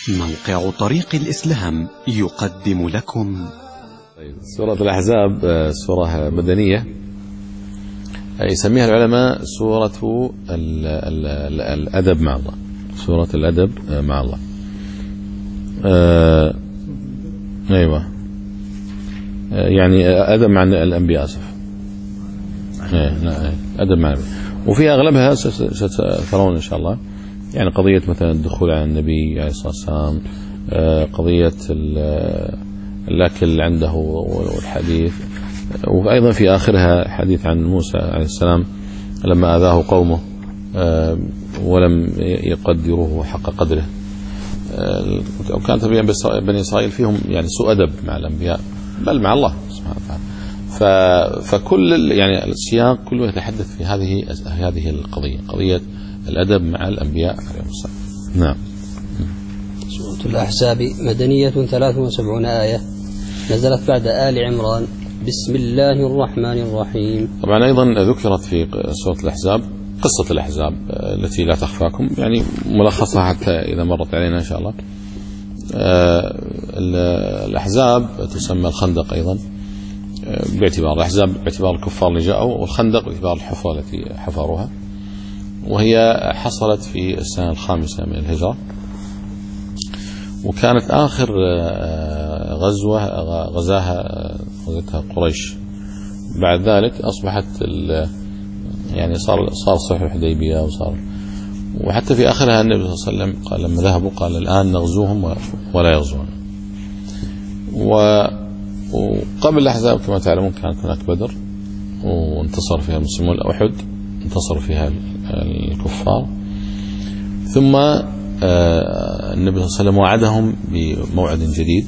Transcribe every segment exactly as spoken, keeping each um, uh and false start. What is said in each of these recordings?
موقع طريق الإسلام يقدم لكم سورة الأحزاب سورة مدنية، يسميها العلماء سورة ال ال ال الأدب مع الله، سورة الأدب مع الله. آه أيوة، يعني أدب مع الأنبياء، أسف. أدب مع الأنبياء، وفي أغلبها سترون إن شاء الله، يعني قضية مثلا الدخول على النبي عليه الصلاة والسلام، قضية الأكل عنده والحديث، وأيضا في آخرها حديث عن موسى عليه السلام لما أذاه قومه ولم يقدروه حق قدره، وكانت بني إسرائيل فيهم يعني سوء أدب مع الأنبياء بل مع الله سبحانه وتعالى. فكل يعني السياق كله يتحدث في هذه هذه القضية، قضية الأدب مع الأنبياء عليهم السلام. نعم. سورة الأحزاب مدنية ثلاث وسبعون آية، نزلت بعد آل عمران. بسم الله الرحمن الرحيم. طبعا أيضا ذكرت في سورة الأحزاب قصة الأحزاب التي لا تخفاكم، يعني ملخصها حتى إذا مرت علينا إن شاء الله. الأحزاب تسمى الخندق أيضا، باعتبار الأحزاب باعتبار الكفار اللي جاءوا، والخندق باعتبار الحفرة التي حفروها، وهي حصلت في السنة الخامسة من الهجرة، وكانت آخر غزوة غزاها غزتها قريش. بعد ذلك أصبحت يعني صار صار صلح الحديبية، وصار وحتى في آخرها النبي صلى الله عليه وسلم قال لما ذهبوا قال الآن نغزوهم ولا يغزون. وقبل الأحزاب كما تعلمون كانت هناك بدر، وانتصر فيها المسلمون، أحد انتصر فيها الكفار، ثم النبي صلى الله عليه وسلم وعدهم بموعد جديد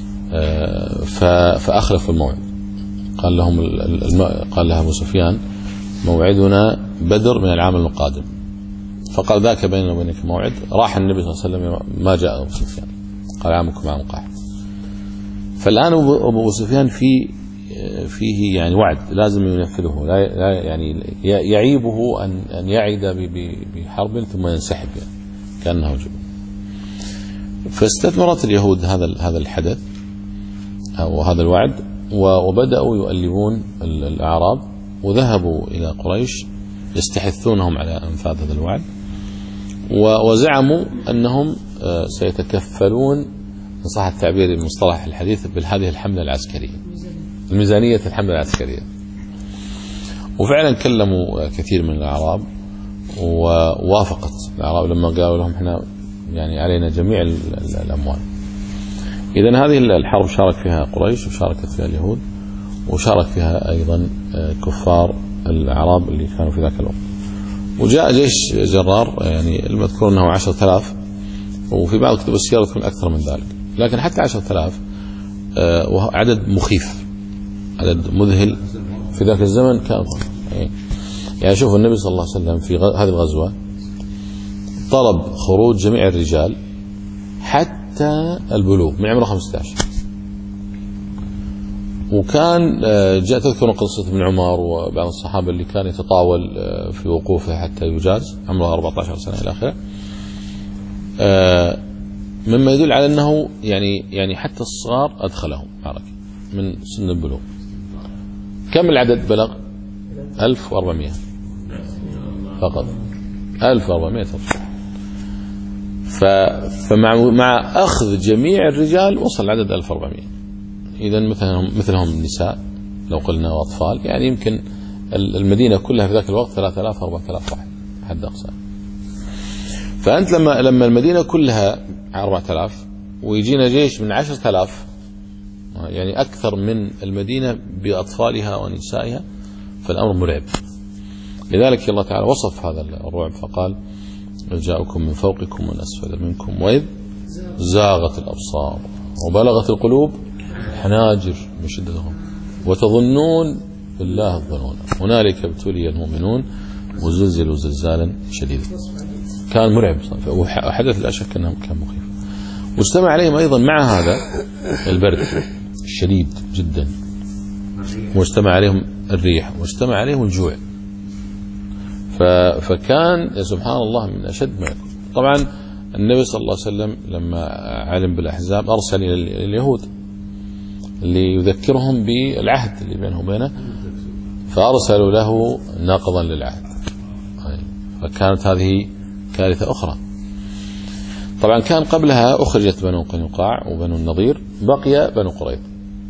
فأخلفوا الموعد. قال لهم قال لها أبو سفيان موعدنا بدر من العام المقادم، فقال ذاك بيننا وبينك موعد. راح النبي صلى الله عليه وسلم ما جاء أبو سفيان، قال عامكم عام قاحط. فالآن أبو سفيان في فيه يعني وعد لازم ينفذه، لا يعني يعيبه أن أن يعد بحرب ثم ينسحب، يعني كأنه جبن. فاستثمرت اليهود هذا هذا الحدث أو هذا الوعد، وبدأوا يؤلبون الأعراب، وذهبوا إلى قريش يستحثونهم على إنفاذ هذا الوعد، وزعموا أنهم سيتكفلون إن صح التعبير المصطلح الحديث بهذه الحملة العسكرية، الميزانية الحملة العسكرية. وفعلا كلموا كثير من الأعراب، ووافقت الأعراب لما قالوا لهم احنا يعني علينا جميع الأموال. إذن هذه الحرب شارك فيها قريش، وشاركت فيها اليهود، وشارك فيها أيضا كفار الأعراب اللي كانوا في ذاك الوقت. وجاء جيش جرار، يعني المذكور أنه عشرة آلاف، وفي بعض كتب السيرة تكون أكثر من ذلك، لكن حتى عشرة آلاف عدد مخيف، عدد مذهل في ذاك الزمن كان. يعني شوفوا النبي صلى الله عليه وسلم في هذه الغزوة طلب خروج جميع الرجال حتى البلوغ من عمره خمسة عشر، وكان جاء تذكر قصة ابن عمر وبعض الصحابة اللي كان يتطاول في وقوفه حتى يجاز، عمره أربعة عشر سنة إلى آخره، مما يدل على أنه يعني يعني حتى الصغار أدخلهم معركة من سن البلوغ. كم العدد بلغ؟ ألف وأربعمائة فقط، ألف وأربعمائة. فمع مع أخذ جميع الرجال وصل العدد ألف وأربعمائة. إذن مثلهم مثلهم النساء لو قلنا وأطفال، يعني يمكن المدينة كلها في ذاك الوقت ثلاثة آلاف أربعة آلاف واحد حد أقصى. فأنت لما لما المدينة كلها أربعة آلاف ويجينا جيش من عشرة آلاف، يعني أكثر من المدينة بأطفالها ونسائها، فالأمر مرعب. لذلك الله تعالى وصف هذا الرعب فقال جاءكم من فوقكم ومن أسفل منكم وإذ زاغت الأبصار وبلغت القلوب الحناجر من شدتهم وتظنون بالله الظنون هنالك ابتلي المؤمنون وزلزلوا زلزالا شديدا. كان مرعب، وحدث لا شك أنه كان مخيف. واجتمع عليهم أيضا مع هذا البرد الشديد جدا، واجتمع عليهم الريح، واجتمع عليهم الجوع. فكان سبحان الله من أشد ما يكون. طبعا النبي صلى الله عليه وسلم لما علم بالأحزاب أرسل إلى اليهود اللي يذكرهم بالعهد اللي بينهم وبينه، فأرسلوا له نقضا للعهد، فكانت هذه كارثة أخرى. طبعا كان قبلها أخرجت بنو قينقاع وبنو النضير، بقي بنو قريظة.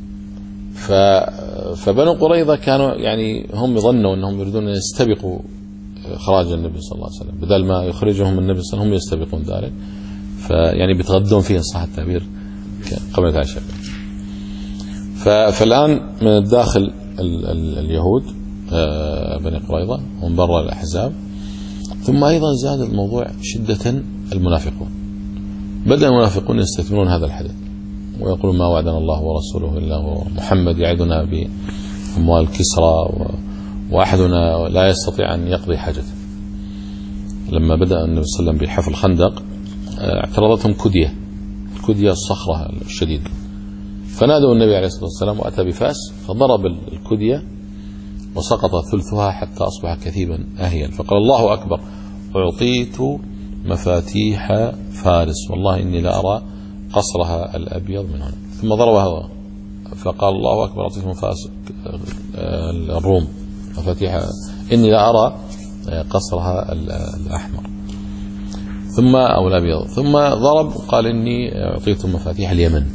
فبنو قريظة كانوا يعني هم يظنوا أنهم يريدون أن يستبقوا إخراج النبي صلى الله عليه وسلم، بدل ما يخرجهم النبي صلى الله عليه وسلم هم يستبقون ذلك، فيعني بيتغدون فيها صح التعبير قبل العشاء. فالآن من الداخل ال ال اليهود بني قريظة ومن برا الأحزاب. ثم أيضا زاد الموضوع شدة المنافقون، بدأ المنافقون يستثمرون هذا الحدث ويقولون ما وعدنا الله ورسوله إلا هو، محمد يعدنا بأموال كسرى وأحدنا لا يستطيع أن يقضي حاجته. لما بدأ النبي صلى الله عليه وسلم بحفر الخندق اعترضتهم كدية، الكدية الصخرة الشديدة، فنادوا النبي عليه الصلاة والسلام وأتى بفاس فضرب الكدية وسقط ثلثها حتى أصبح كثيبا أهيا، فقال الله أكبر أعطيت مفاتيح فارس والله إني لا أرى قصرها الأبيض من هنا، ثم ضربها فقال الله أكبر أعطيت مفاتيح الروم مفاتيح إني لا أرى قصرها الأحمر ثم أو الأبيض، ثم ضرب قال إني أعطيت مفاتيح اليمن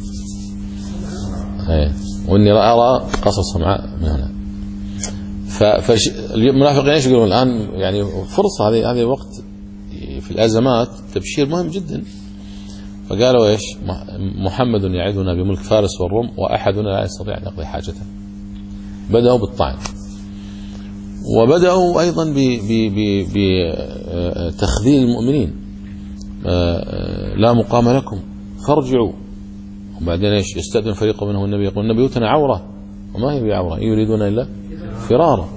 وإني لا أرى قصر صنعاء من هنا. فالمنافقين ايش يقولون الآن؟ يعني فرصة، هذه هذه وقت في الأزمات تبشير مهم جدا. فقالوا ايش؟ محمد يعدنا بملك فارس والروم وأحدنا لا يستطيع أن يقضي حاجته. بدأوا بالطعن، وبدأوا أيضا بتخذيل المؤمنين، لا مقام لكم فارجعوا. وبعدين ايش؟ يستأذن فريق منهم النبي يقول نبيوتنا عورة وما هي بعورة يريدون إلا فرارا.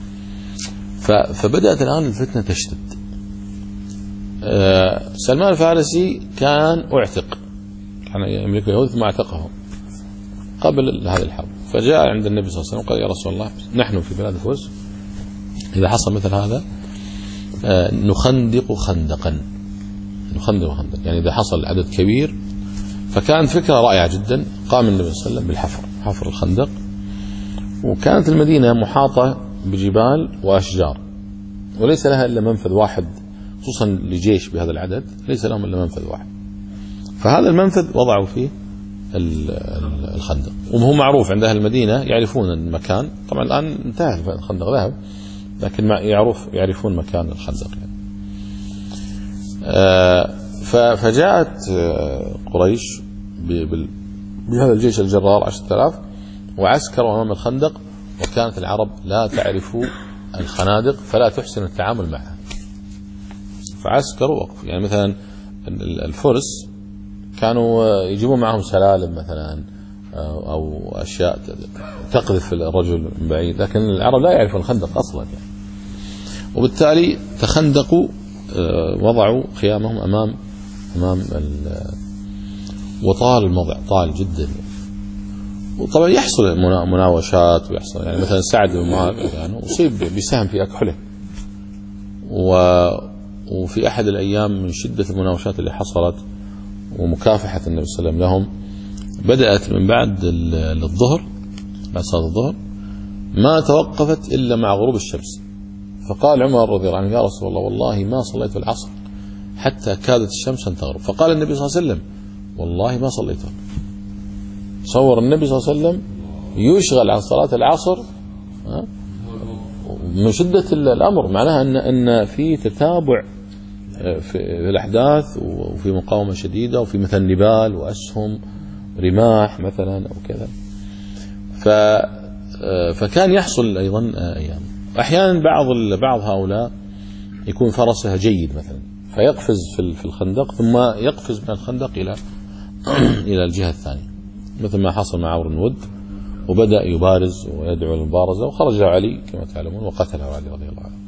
فبدأت الآن الفتنة تشتد. سلمان الفارسي كان اعتق، كان يملك اليهود ثم اعتقهم قبل هذه الحرب، فجاء عند النبي صلى الله عليه وسلم قال يا رسول الله نحن في بلاد فوز إذا حصل مثل هذا نخندق خندقا، نخندق خندق يعني إذا حصل عدد كبير. فكانت فكرة رائعة جدا. قام النبي صلى الله عليه وسلم بالحفر، حفر الخندق، وكانت المدينة محاطة بجبال وأشجار وليس لها إلا منفذ واحد، خصوصا لجيش بهذا العدد ليس لهم إلا منفذ واحد. فهذا المنفذ وضعوا فيه الخندق، وهو معروف عند أهل المدينة يعرفون المكان. طبعا الآن انتهى الخندق ذهب، لكن يعرف يعرفون مكان الخندق يعني. فجاءت قريش بهذا الجيش الجرار عشرة آلاف وعسكروا أمام الخندق، وكانت العرب لا تعرف الخنادق فلا تحسن التعامل معها، فعسكروا وقف. يعني مثلا الفرس كانوا يجيبون معهم سلالم مثلا أو أشياء تقذف الرجل من بعيد، لكن العرب لا يعرفون الخندق أصلا يعني. وبالتالي تخندقوا، وضعوا خيامهم أمام أمام وطال الموضع طال جدا. وطبعا يحصل مناوشات ويحصل يعني مثلا سعد بن معاذ يعني أصيب بسهم في أكحله، وفي أحد الأيام من شدة المناوشات اللي حصلت ومكافحة النبي صلى الله عليه وسلم لهم بدأت من بعد الظهر، بعد صلاة الظهر ما توقفت إلا مع غروب الشمس. فقال عمر رضي الله عنه يا رسول الله والله ما صليت العصر حتى كادت الشمس أن تغرب. فقال النبي صلى الله عليه وسلم والله ما صليتها. صور النبي صلى الله عليه وسلم يشغل عن صلاة العصر من شدة الأمر، معناها أن أن في تتابع في الأحداث وفي مقاومة شديدة وفي مثلا نبال وأسهم رماح مثلا أو كذا. فكان يحصل أيضا أيام أحيانا بعض بعض هؤلاء يكون فرسها جيد مثلا فيقفز في الخندق ثم يقفز من الخندق إلى إلى الجهة الثانية، مثل ما حصل مع عمرو بن ود، وبدأ يبارز ويدعو للمبارزة وخرج علي كما تعلمون وقتله علي رضي الله عنه.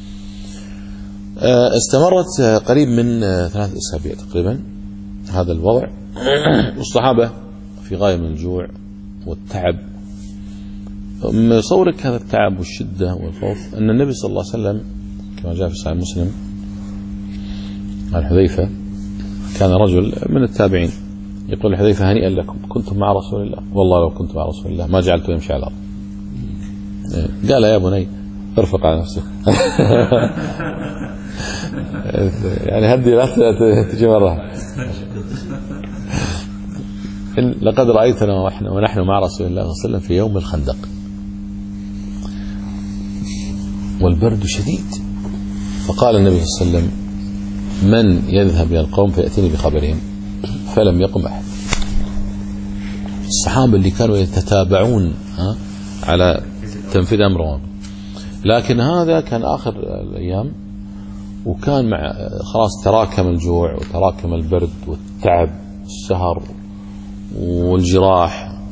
استمرت قريب من ثلاث أسابيع تقريبا هذا الوضع، والصحابة في غاية من الجوع والتعب. من يصورك هذا التعب والشدة والخوف أن النبي صلى الله عليه وسلم كما جاء في صحيح مسلم عن حذيفة كان رجل من التابعين يقول حذيفة هنيئا لكم كنتم مع رسول الله، والله لو كنت مع رسول الله ما جعلته يمشي على الأرض. قال يا بني ارفق على نفسك يعني هدي لا تجي مرة. لقد رأيتنا ونحن مع رسول الله صلى الله عليه وسلم في يوم الخندق والبرد شديد، فقال النبي صلى الله عليه وسلم من يذهب إلى القوم فيأتيني بخبرهم، فلم يقم أحد. الصحابة اللي كانوا يتتابعون على تنفيذ أمرهم، لكن هذا كان آخر الأيام وكان مع خلاص تراكم الجوع وتراكم البرد والتعب والسهر والجراح،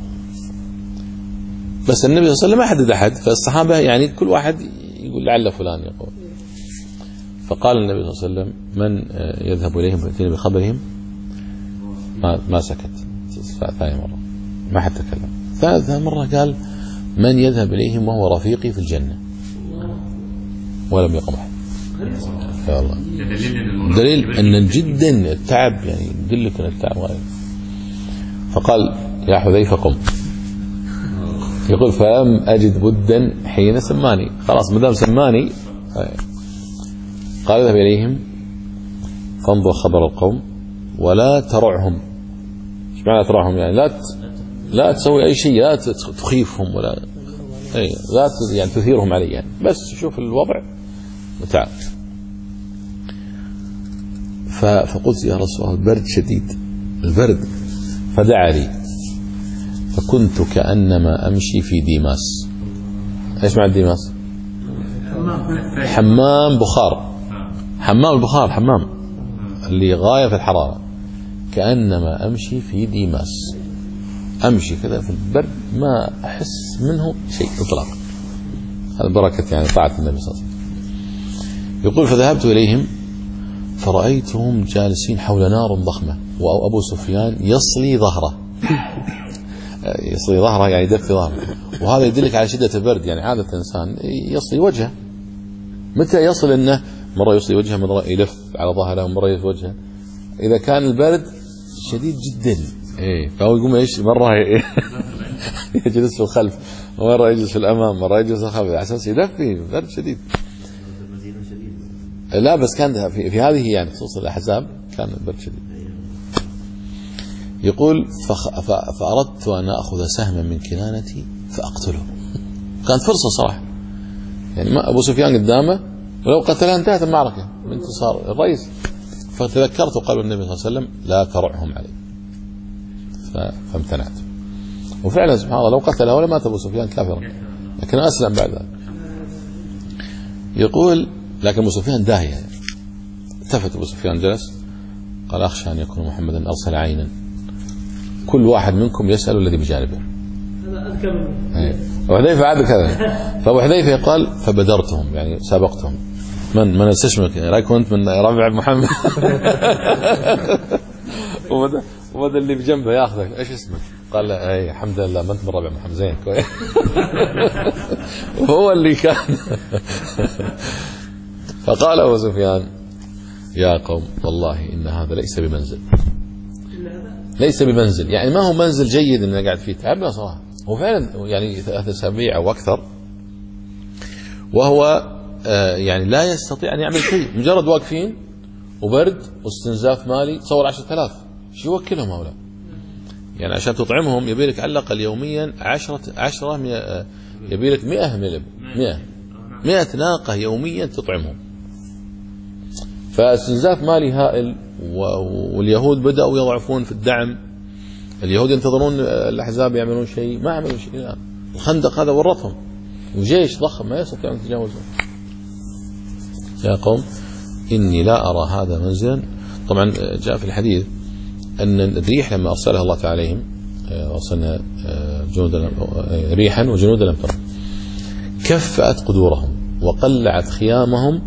بس النبي صلى الله عليه وسلم ما حدد أحد، فالصحابة يعني كل واحد يقول لعل فلان يقول. فقال النبي صلى الله عليه وسلم من يذهب إليهم فيأتيني بخبرهم، ما, ما سكت. ثاني مرة ما حد تكلم. ثالث مرة قال من يذهب إليهم وهو رفيقي في الجنة، ولم يقم أحد. يا الله دليل أن جدا التعب يعني يدلك أن التعب غير. فقال يا حذيفة قم. يقول فلم أجد بدا حين سماني، خلاص مدام سماني. قال اذهب إليهم فانظر خبر القوم ولا ترعهم. ايش معنى ترعهم؟ يعني لا ت... لا تسوي أي شيء، لا تخيفهم ولا أي لا ت... يعني تثيرهم علي، يعني بس شوف الوضع وتعال. ف... فقلت يا رسول الله البرد شديد، البرد. فدعا لي فكنت كأنما أمشي في ديماس. ايش معنى ديماس؟ حمام بخار، حمام البخار، حمام اللي غاية في الحرارة. كأنما أمشي في ديماس، أمشي كذا في البرد ما أحس منه شيء إطلاقا. هذا بركة يعني طاعة النبي صلى الله عليه وسلم. يقول فذهبت إليهم فرأيتهم جالسين حول نار ضخمة وأبو سفيان يصلي ظهره يصلي ظهره يعني يدفي ظهره، وهذا يدلك على شدة البرد. يعني عادة الإنسان يصلي وجهه، متى يصل أنه مرة يصلي وجهه مرة يلف على ظهره ومرة يلف وجهه؟ إذا كان البرد شديد جدا إيه فهو يقوم إيش مرة يجلس في الخلف ومرة يجلس في الأمام مرة يجلس في الخلف على أساس يدفي، برد شديد. لا بس كان في, في هذه يعني خصوص الأحزاب كان البرد شديد. يقول فخ... ف... فأردت أن أخذ سهما من كنانتي فأقتله. كانت فرصة صراحة، يعني ما أبو سفيان قدامه ولو قتله انتهت المعركة بانتصار الرئيس. فتذكرت قال النبي صلى الله عليه وسلم لا ترعهم علي، ف... فامتنعت. وفعلا سبحان الله لو قتله ولا مات أبو سفيان كافرا، لكن أسلم بعد ذلك. يقول لكن أبو سفيان داهية، التفت أبو سفيان جلس قال أخشى أن يكون محمدا أرسل عينا كل واحد منكم يسأل الذي بجانبه. وحذيفة عاد كذا. فأبو حذيفة قال فبدرتهم يعني سابقتهم. من من استشمك رايك كنت من ربع محمد وبدا وبدا اللي بجنبه ياخذك ايش اسمك؟ قال لا اي الحمد لله ما انت من ربع محمد زين كويس. وهو اللي كان. فقال أبو سفيان يا قوم والله إن هذا ليس بمنزل، ليس بمنزل يعني ما هو منزل جيد إن قاعد فيه، تعبنا صراحة. هو فعلا يعني ثلاث أسابيع أو أكثر وهو آه يعني لا يستطيع أن يعمل شيء، مجرد واقفين وبرد واستنزاف مالي. تصور عشرة آلاف شو يوكلهم هؤلاء؟ يعني عشان تطعمهم يبيلك على الأقل يوميا عشرة عشرة مئة، يبيلك مئة ملب مئة مئة ناقة يوميا تطعمهم. فاستنزاف مالي هائل. واليهود بدأوا يضعفون في الدعم، اليهود ينتظرون الأحزاب يعملون شيء، ما عملوا شيء الآن. الخندق هذا ورطهم وجيش ضخم ما يستطيع أن يتجاوزه. يا قوم إني لا أرى هذا منزلا. طبعا جاء في الحديث أن الريح لما أرسلها الله تعالى عليهم أرسلنا جنودا ريحا وجنودا لم ترى كفأت قدورهم وقلعت خيامهم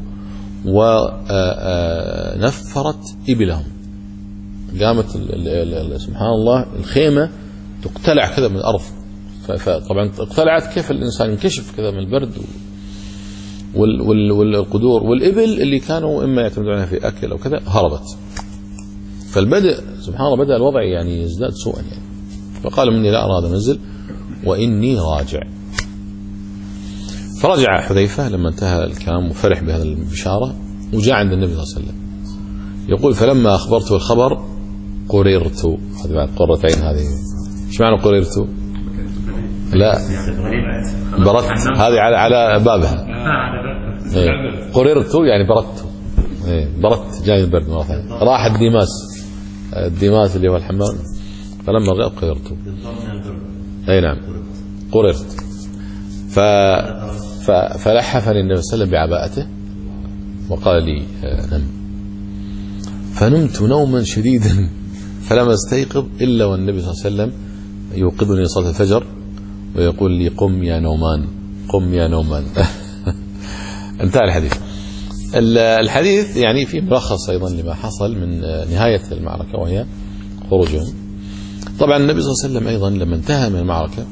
ونفرت إبلهم. قامت سبحان الله الخيمة تقتلع كذا من الأرض. فطبعا اقتلعت كيف الإنسان ينكشف كذا من البرد. والقدور والإبل اللي كانوا إما يعتمدون عليها في أكل أو كذا هربت. فالبدء سبحان الله بدأ الوضع يعني يزداد سوءا يعني. فقال مني لا أراد أنزل وإني راجع. فرجع حذيفة لما انتهى الكلام وفرح بهذا البشارة، وجاء عند النبي صلى الله عليه وسلم يقول فلما أخبرته الخبر قررت. هذه بعد قرة عين، هذه ايش معنى قررت؟ لا بردت، هذه على على بابها. إيه. قررت يعني بردت. إيه. بردت جاي البرد مرة ثانية. راح الديماس، الديماس اللي هو الحمام. فلما غاب قررت. اي نعم قررت. ف ف فلحفني النبي صلى الله عليه وسلم بعباءته وقال لي نم. فنمت نوما شديدا فلم استيقظ الا والنبي صلى الله عليه وسلم يوقظني صلاة الفجر ويقول لي قم يا نومان، قم يا نومان. انتهى الحديث. الحديث يعني فيه ملخص أيضا لما حصل من نهاية المعركة وهي خروجهم. طبعا النبي صلى الله عليه وسلم أيضا لما انتهى من المعركة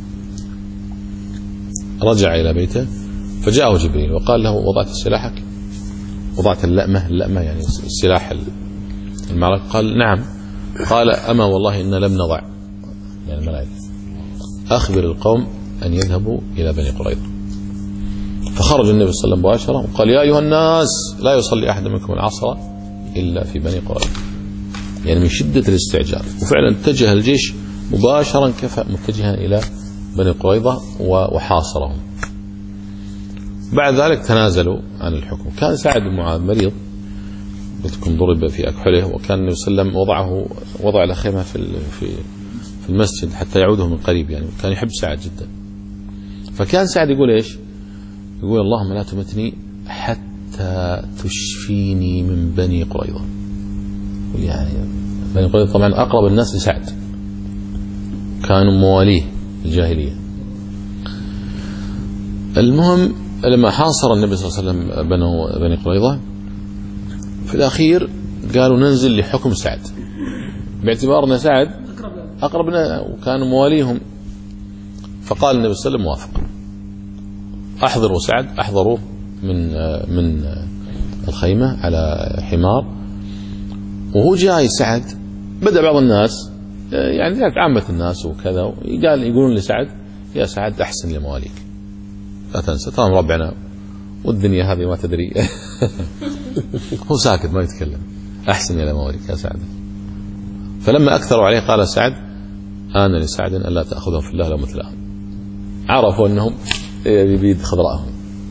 رجع إلى بيته فجاءه جبريل وقال له وضعت سلاحك؟ وضعت اللأمة، اللأمة يعني السلاح المعركة؟ قال نعم. قال أما والله إن لم نضع، يعني الملائكة، أخبر القوم أن يذهبوا إلى بني قريظة. فخرج النبي صلى الله عليه وسلم مباشرة وقال يا أيها الناس لا يصلي أحد منكم العصر إلا في بني قريظة، يعني من شدة الاستعجال. وفعلا اتجه الجيش مباشرا كفأ متجها إلى بني قريظة وحاصرهم. بعد ذلك تنازلوا عن الحكم. كان سعد بن معاذ مريض، قلت لكم ضرب في أكحله، وكان النبي صلى الله عليه وسلم وضعه وضع له خيمة في في في المسجد حتى يعوده من قريب، يعني كان يحب سعد جدا. فكان سعد يقول ايش؟ يقول اللهم لا تمتني حتى تشفيني من بني قريظة. يعني بني قريظة طبعا أقرب الناس لسعد، كانوا مواليه في الجاهلية. المهم لما حاصر النبي صلى الله عليه وسلم بني قريظة في الأخير قالوا ننزل لحكم سعد، باعتبار أن سعد أقربنا وكانوا مواليهم. فقال النبي صلى الله عليه وسلم موافق، أحضروا سعد، أحضروه من من الخيمة على حمار. وهو جاي سعد بدأ بعض الناس يعني عامة الناس وكذا قال يقولون لسعد يا سعد أحسن لمواليك، لا تنسى ترى ربنا والدنيا هذه ما تدري. هو ساكت ما يتكلم، أحسن إلى مواليك يا سعد. فلما أكثروا عليه قال سعد آن لسعد أن لا تأخذهم في الله لو مثلهم. عرفوا أنهم بيد خضراءهم.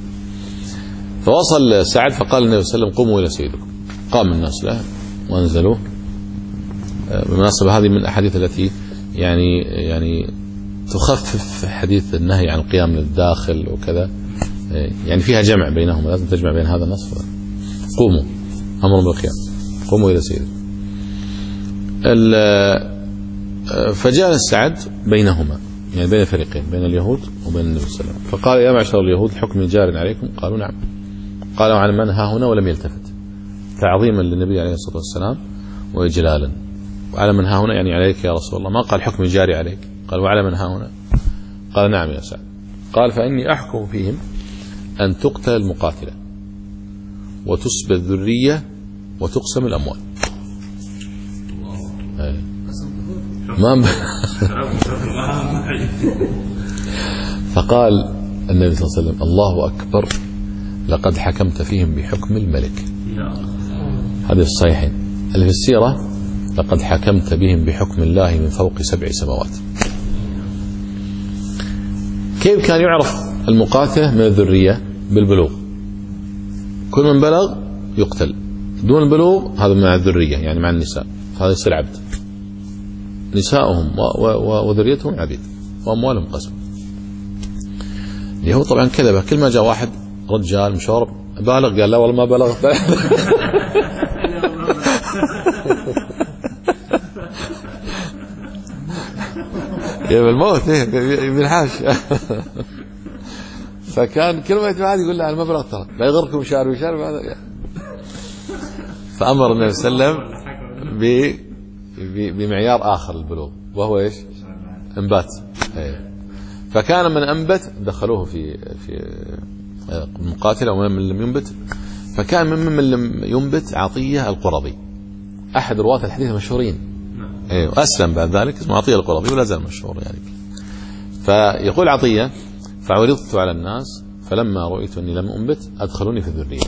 فوصل سعد فقال النبي صلى الله عليه وسلم قوموا إلى سيدكم. قام الناس له وأنزلوه. بالمناسبة هذه من الأحاديث التي يعني يعني تخفف حديث النهي عن القيام للداخل وكذا، يعني فيها جمع بينهما، لازم تجمع بين هذا النص. قوموا أمر بالقيام، قوموا إلى سيدكم. فجاء سعد بينهما، يعني بين الفريقين، بين اليهود وبين النبي صلى الله عليه وسلم. فقال يا معشر اليهود الحكم جار عليكم؟ قالوا نعم. قالوا عن من ها هنا؟ ولم يلتفت، تعظيما للنبي عليه الصلاة والسلام وإجلالا. وعلى من ها هنا يعني عليك يا رسول الله، ما قال حكم جاري عليك، قال وعلى من ها هنا؟ قال نعم يا سعد. قال فإني أحكم فيهم أن تقتل المقاتلة وتسبى الذرية وتقسم الأموال. ما فقال النبي صلى الله عليه وسلم الله أكبر لقد حكمت فيهم بحكم الملك. هذا الصحيحين اللي في السيرة، لقد حكمت بهم بحكم الله من فوق سبع سماوات. كيف كان يعرف المقاتلة من الذرية؟ بالبلوغ، كل من بلغ يقتل، دون البلوغ هذا مع الذرية يعني مع النساء، هذا يصير عبد. نساؤهم وذريتهم عبيد وأموالهم قسم. اللي هو طبعا كذبة، كل ما جاء واحد رجال مشارب بالغ قال لا والله ما بلغ. يا بالموت بالحاش. فكان كل ما يتبع يقول له أنا ما بلغ ترى، لا يغركم شعر وشعر هذا. فأمر النبي صلى الله عليه وسلم بمعيار آخر البلوغ، وهو إيش؟ انبات. فكان من أنبت دخلوه في في المقاتلة، ومن لم ينبت فكان من من لم ينبت عطية القرظي. أحد رواة الحديث المشهورين، أيوه أسلم بعد ذلك، اسمه عطية القرظي ولا زال مشهور يعني. فيقول عطية: فعرضت على الناس فلما رأيت أني لم أنبت أدخلوني في الذرية،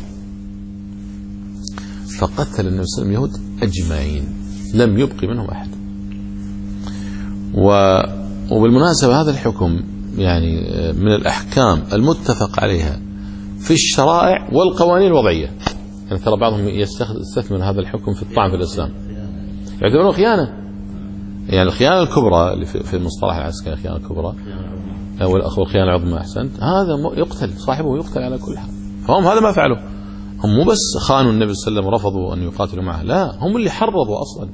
فقتل النبي صلى الله عليه وسلم اليهود أجمعين لم يبقي منهم أحد. وبالمناسبة هذا الحكم يعني من الأحكام المتفق عليها في الشرائع والقوانين الوضعية. يعني ترى بعضهم يستثمر هذا الحكم في الطعن في الإسلام، يعتبرونه خيانة. يعني الخيانة الكبرى اللي في المصطلح العسكري، الخيانة الكبرى أو الأخوة الخيانة العظمى أحسنت، هذا يقتل، صاحبه يقتل على كل حال. فهم هذا ما فعلوا، هم مو بس خانوا النبي صلى الله عليه وسلم ورفضوا أن يقاتلوا معه، لا هم اللي حرضوا أصلا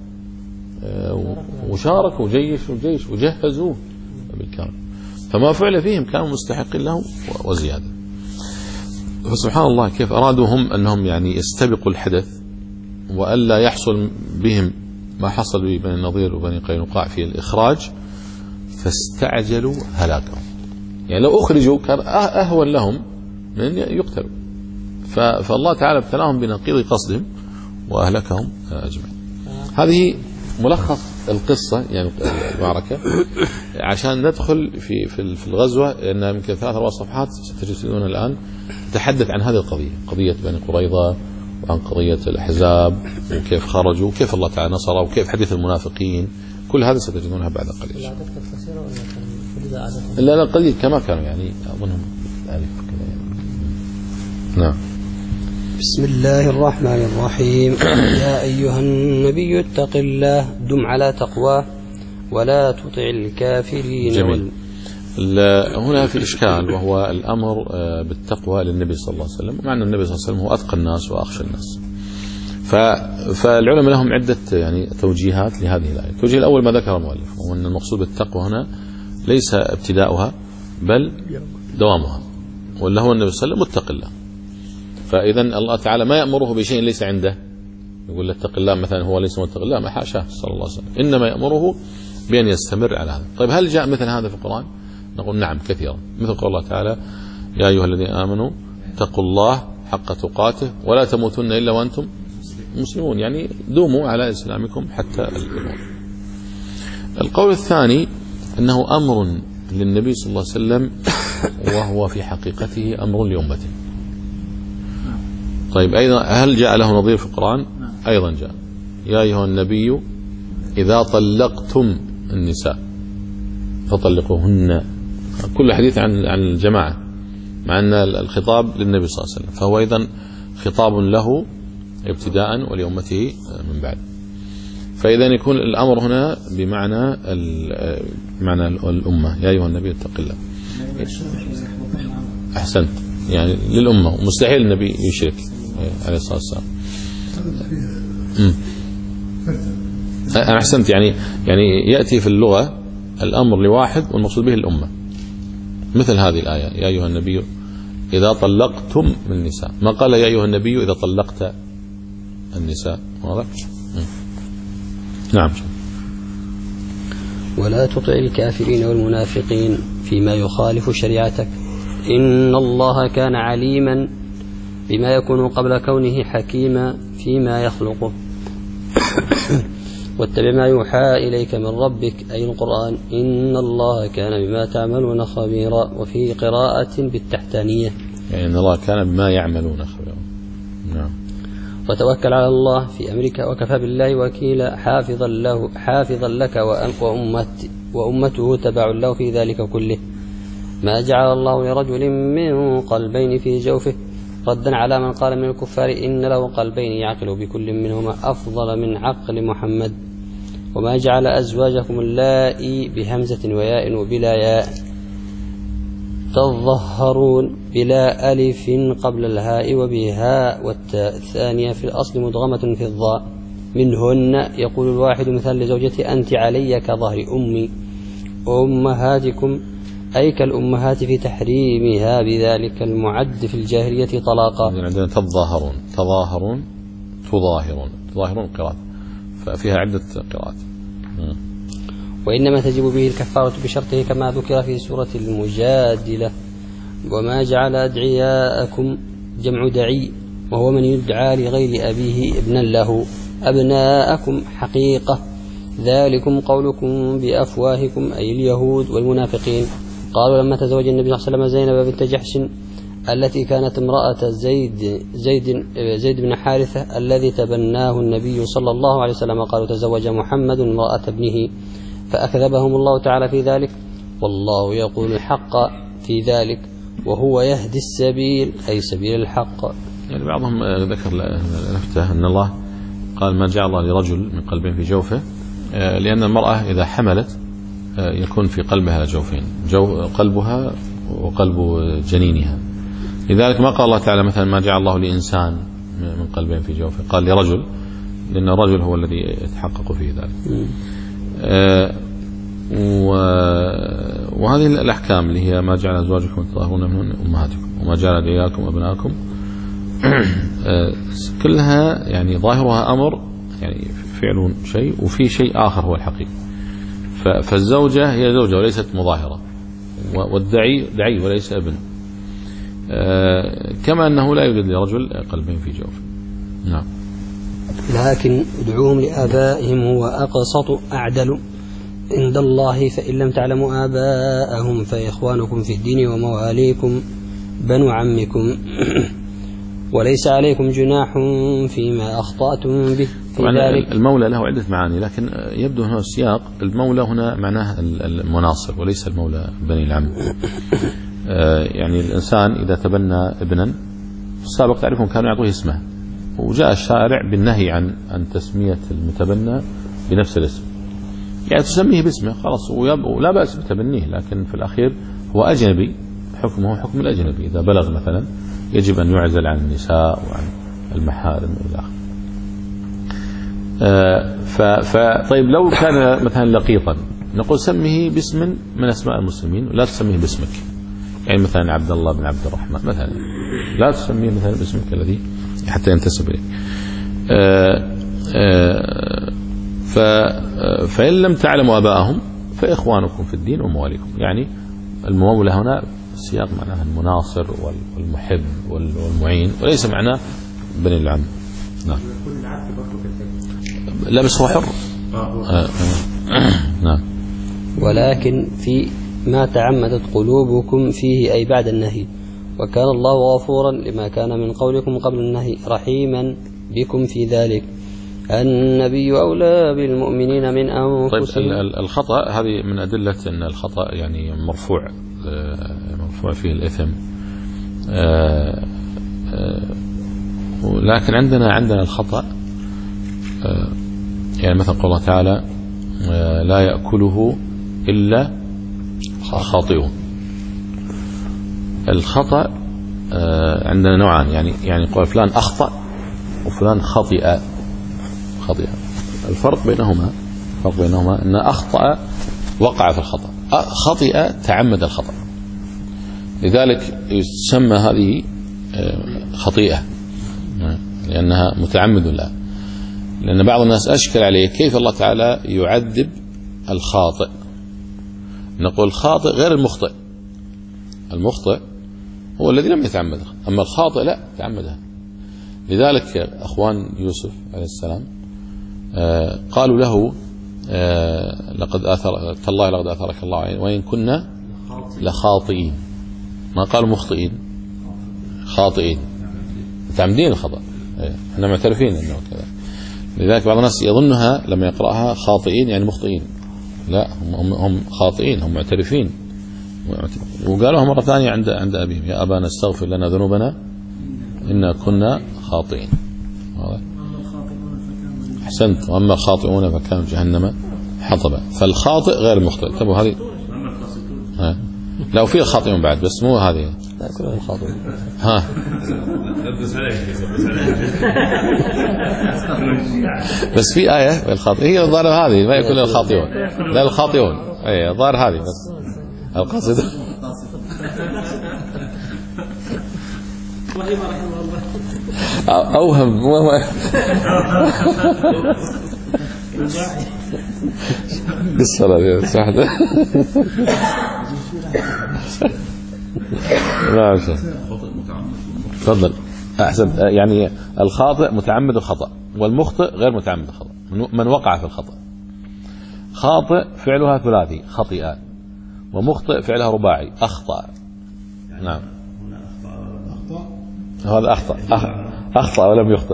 وشاركوا جيش وجيش وجهزوه بالكامل، فما فعل فيهم كانوا مستحقين له وزيادة. فسبحان الله كيف أرادوا هم أنهم يعني يستبقوا الحدث وألا يحصل بهم ما حصل ببني النضير وبني قينقاع في الإخراج، فاستعجلوا هلاكهم. يعني لو أخرجوا كان أهون لهم من يقتلوا، فالله تعالى ابتلاهم بنقيض قصدهم وأهلكهم أجمعين. هذه ملخص القصة يعني المعركة، عشان ندخل في في الغزوة، لأن يمكن ثلاث أربع صفحات ستجدون الآن تتحدث عن هذه القضية، قضية بني قريظة، وعن قضية الأحزاب وكيف خرجوا وكيف الله تعالى نصره وكيف حديث المنافقين، كل هذا ستجدونها بعد قليل. لا لا قليل كما كانوا يعني أظنهم ألف كذا يعني. نعم. بسم الله الرحمن الرحيم. يا أيها النبي اتق الله دم على تقواه ولا تطع الكافرين. جميل. هنا في إشكال، وهو الأمر بالتقوى للنبي صلى الله عليه وسلم، مع أن النبي صلى الله عليه وسلم هو أتقى الناس وأخشى الناس. فالعلماء لهم عدة يعني توجيهات لهذه الآية. التوجيه الأول ما ذكر المؤلف، وأن المقصود بالتقوى هنا ليس ابتداؤها بل دوامها، ولا هو النبي صلى الله عليه وسلم متق الله. فإذا الله تعالى ما يأمره بشيء ليس عنده، يقول له اتق الله مثلا هو ليس متق الله، ما حاشاه صلى الله عليه وسلم، إنما يأمره بأن يستمر على هذا. طيب هل جاء مثل هذا في القرآن؟ نقول نعم كثيرا، مثل قول الله تعالى: يا أيها الذين آمنوا اتقوا الله حق تقاته ولا تموتن إلا وأنتم مسلمون، يعني دوموا على إسلامكم حتى الموت. القول الثاني أنه أمر للنبي صلى الله عليه وسلم، وهو في حقيقته أمر لأمته. طيب أيضا هل جاء له نظير في القرآن؟ أيضا جاء: يا أيها النبي إذا طلقتم النساء فطلقوهن. كل حديث عن عن الجماعة، مع أن الخطاب للنبي صلى الله عليه وسلم، فهو أيضا خطاب له ابتداء ولأمته من بعد. فإذا يكون الأمر هنا بمعنى بمعنى الأمة، يا أيها النبي اتق الله. أحسنت، يعني للأمة، ومستحيل النبي يشرك عليه الصلاة والسلام. أحسنت، يعني يعني يأتي في اللغة الأمر لواحد والمقصود به الأمة، مثل هذه الآية: يا أيها النبي إذا طلقتم من النساء، ما قال يا أيها النبي إذا طلقت النساء. واضح؟ نعم. ولا تطع الكافرين والمنافقين فيما يخالف شريعتك إن الله كان عليما بما يكون قبل كونه حكيما فيما يخلقه. واتبع ما يوحى إليك من ربك أي القرآن إن الله كان بما تعملون خبيرا. وفي قراءة بالتحتانية يعني إن الله كان بما يعملون خبيرا. نعم. وتوكل على الله في أمرك وكفى بالله وكيلا حافظا له حافظا لك وأمت وأمته تبع له في ذلك كله. ما جعل الله لرجل من قلبين في جوفه ردا على من قال من الكفار إن له قلبين يعقل بكل منهما أفضل من عقل محمد. وما جعل أزواجكم اللائي بهمزة وياء وبلا ياء تظهرون بلا ألف قبل الهاء وبهاء والتاء الثانية في الأصل مدغمة في الضاء. منهن يقول الواحد مثال لزوجته أنت علي كظهر أمي. أمهاتكم أي كالأمهات في تحريمها بذلك المعد في الجاهلية طلاقا. عندنا تظاهرون تظاهرون تظاهرون تظاهرون قراءات، ففيها عدة قراءات. وإنما تجب به الكفارة بشرطه كما ذكر في سورة المجادلة. وما جعل أدعياءكم جمع دعي وهو من يدعى لغير أبيه ابنا له أبناءكم حقيقة ذلكم قولكم بأفواهكم أي اليهود والمنافقين. قالوا لما تزوج النبي صلى الله عليه وسلم زينب بنت جحش التي كانت امرأة زيد زيد زيد بن حارثة الذي تبناه النبي صلى الله عليه وسلم، قالوا تزوج محمد امرأة ابنه، فأكذبهم الله تعالى في ذلك، والله يقول الحق في ذلك وهو يهدي السبيل أي سبيل الحق. يعني بعضهم ذكر نفته أن الله قال ما جعل الله لرجل من قلبين في جوفه، لأن المرأة إذا حملت يكون في قلبها جوفين، جو قلبها وقلب جنينها. لذلك ما قال الله تعالى مثلا ما جعل الله لإنسان من قلبين في جوفه، قال لرجل، لأن الرجل هو الذي يتحقق فيه ذلك. آه وهذه الأحكام اللي هي ما جعل أزواجكم تطهرون منهن أمهاتكم وما جعل أدعياءكم أبناءكم آه كلها يعني ظاهرها أمر، يعني فعل شيء وفي شيء آخر هو الحقيقي. فالزوجة هي زوجة وليست مظاهرة، والدعي دعي وليس ابن. آه كما أنه لا يوجد لرجل قلبين في جوفه. نعم. لكن ادعوهم لآبائهم هو أقسط أعدل عند الله، فإن لم تعلموا آباءهم فإخوانكم في الدين ومواليكم بنو عمكم وليس عليكم جناح فيما أخطأتم به في ذلك. المولى له عدة معاني، لكن يبدو هنا السياق المولى هنا معناه المناصر وليس المولى بني العم. يعني الإنسان إذا تبنى ابنا في السابق تعرفون كانوا يعطوه اسمه، وجاء الشارع بالنهي عن عن تسمية المتبنى بنفس الاسم، يعني تسميه باسمه خلاص ولا بأس بتبنيه، لكن في الأخير هو أجنبي، حكمه حكم الأجنبي، إذا بلغ مثلا يجب أن يعزل عن النساء وعن المحارم إلى آخره. فطيب لو كان مثلا لقيطا نقول سميه باسم من أسماء المسلمين ولا تسميه باسمك، يعني مثلا عبد الله بن عبد الرحمن مثلا لا تسميه مثلا باسمك الذي حتى ينتسب إليه. فإن لم تعلموا آباءهم فإخوانكم في الدين ومواليكم، يعني المولى هنا السياق معناه المناصر والمحب والمعين وليس معناه بني العم. نعم. لا بس هو حر. آه. نعم. ولكن في ما تعمدت قلوبكم فيه أي بعد النهي، وكان الله غفورا لما كان من قولكم قبل النهي رحيما بكم في ذلك. النبي أولى بالمؤمنين من أنفسهم. طيب الخطأ هذه من أدلة أن الخطأ يعني مرفوع مرفوع فيه الإثم، لكن عندنا عندنا الخطأ يعني مثلا قال الله تعالى لا يأكله إلا خاطئون. الخطأ عندنا نوعان، يعني يعني قال فلان أخطأ وفلان خطئ. خطئ الفرق بينهما الفرق بينهما أن أخطأ وقع في الخطأ، خطئ تعمد الخطأ، لذلك يسمى هذه خطيئة لأنها متعمد لها. لأن بعض الناس أشكل عليه كيف الله تعالى يعذب الخاطئ. نقول الخاطئ غير المخطئ، المخطئ هو الذي لم يتعمد، أما الخاطئ لا تعمدها. لذلك أخوان يوسف عليه السلام قالوا له لقد آثر تالله لقد آثرك الله وإن كنا لخاطئين، ما قالوا مخطئين، خاطئين متعمدين الخطأ، احنا معترفين انه كذا. لذلك بعض الناس يظنها لما يقرأها خاطئين يعني مخطئين، لا هم هم خاطئين، هم معترفين. وقالوها مرة ثانية عند عند أبيهم يا أبانا استغفر لنا ذنوبنا إنا كنا خاطئين. أحسنت. وأما الخاطئون فكانوا جهنم حطبا. فالخاطئ غير المخطئ. تبوا هذه لو في الخاطئون بعد بس مو هذه. لا كلهم الخاطئون. ها بس في آية الخاطئ هي الظاهر هذه ما يكون الخاطئون، لا الخاطئون أي الظاهر هذه بس القصد. أوهم مو بالصلاة صحيح. لا تفضل. أحسن. يعني الخاطئ متعمد الخطأ والمخطئ غير متعمد الخطأ، من وقع في الخطأ. خاطئ فعلها ثلاثي خطئ، ومخطئ فعلها رباعي أخطأ. نعم هذا أخطأ أخطأ ولم يخطئ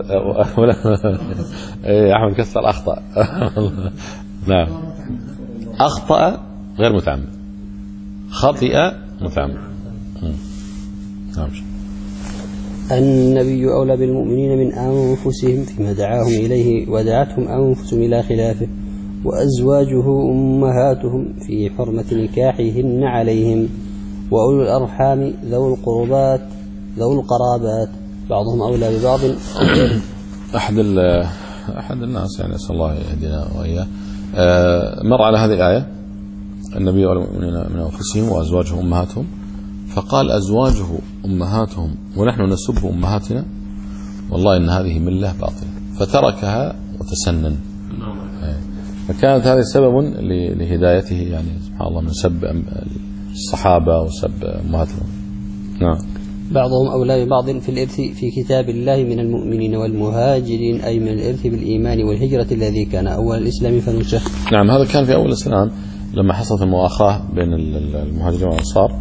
أحمد كسر أخطأ نعم أخطأ غير متعمد، خطئ متعمد. نعم. النبي أولى بالمؤمنين من أنفسهم فيما دعاهم إليه ودعتهم أنفسهم إلى خلافه، وأزواجه أمهاتهم في حرمة نكاحهن عليهم، وأولو الأرحام ذو القربات ذو القرابات بعضهم أولى ببعض. أحد أحد الناس يعني أسأل الله يهدينا وإياه مر على هذه الآية النبي أولى بالمؤمنين من أنفسهم وأزواجه أمهاتهم، فقال أزواجه أمهاتهم ونحن نسب أمهاتنا، والله إن هذه ملة باطلة، فتركها وتسنن. فكانت هذه سبب لهدايته يعني سبحان الله من سب الصحابة وسب أمهاتهم. نعم. بعضهم أولى ببعض في الإرث في كتاب الله من المؤمنين والمهاجرين، أي من الإرث بالإيمان والهجرة الذي كان أول الإسلام فنسخ. نعم هذا كان في أول الإسلام لما حصلت المؤاخاة بين المهاجرين والأنصار،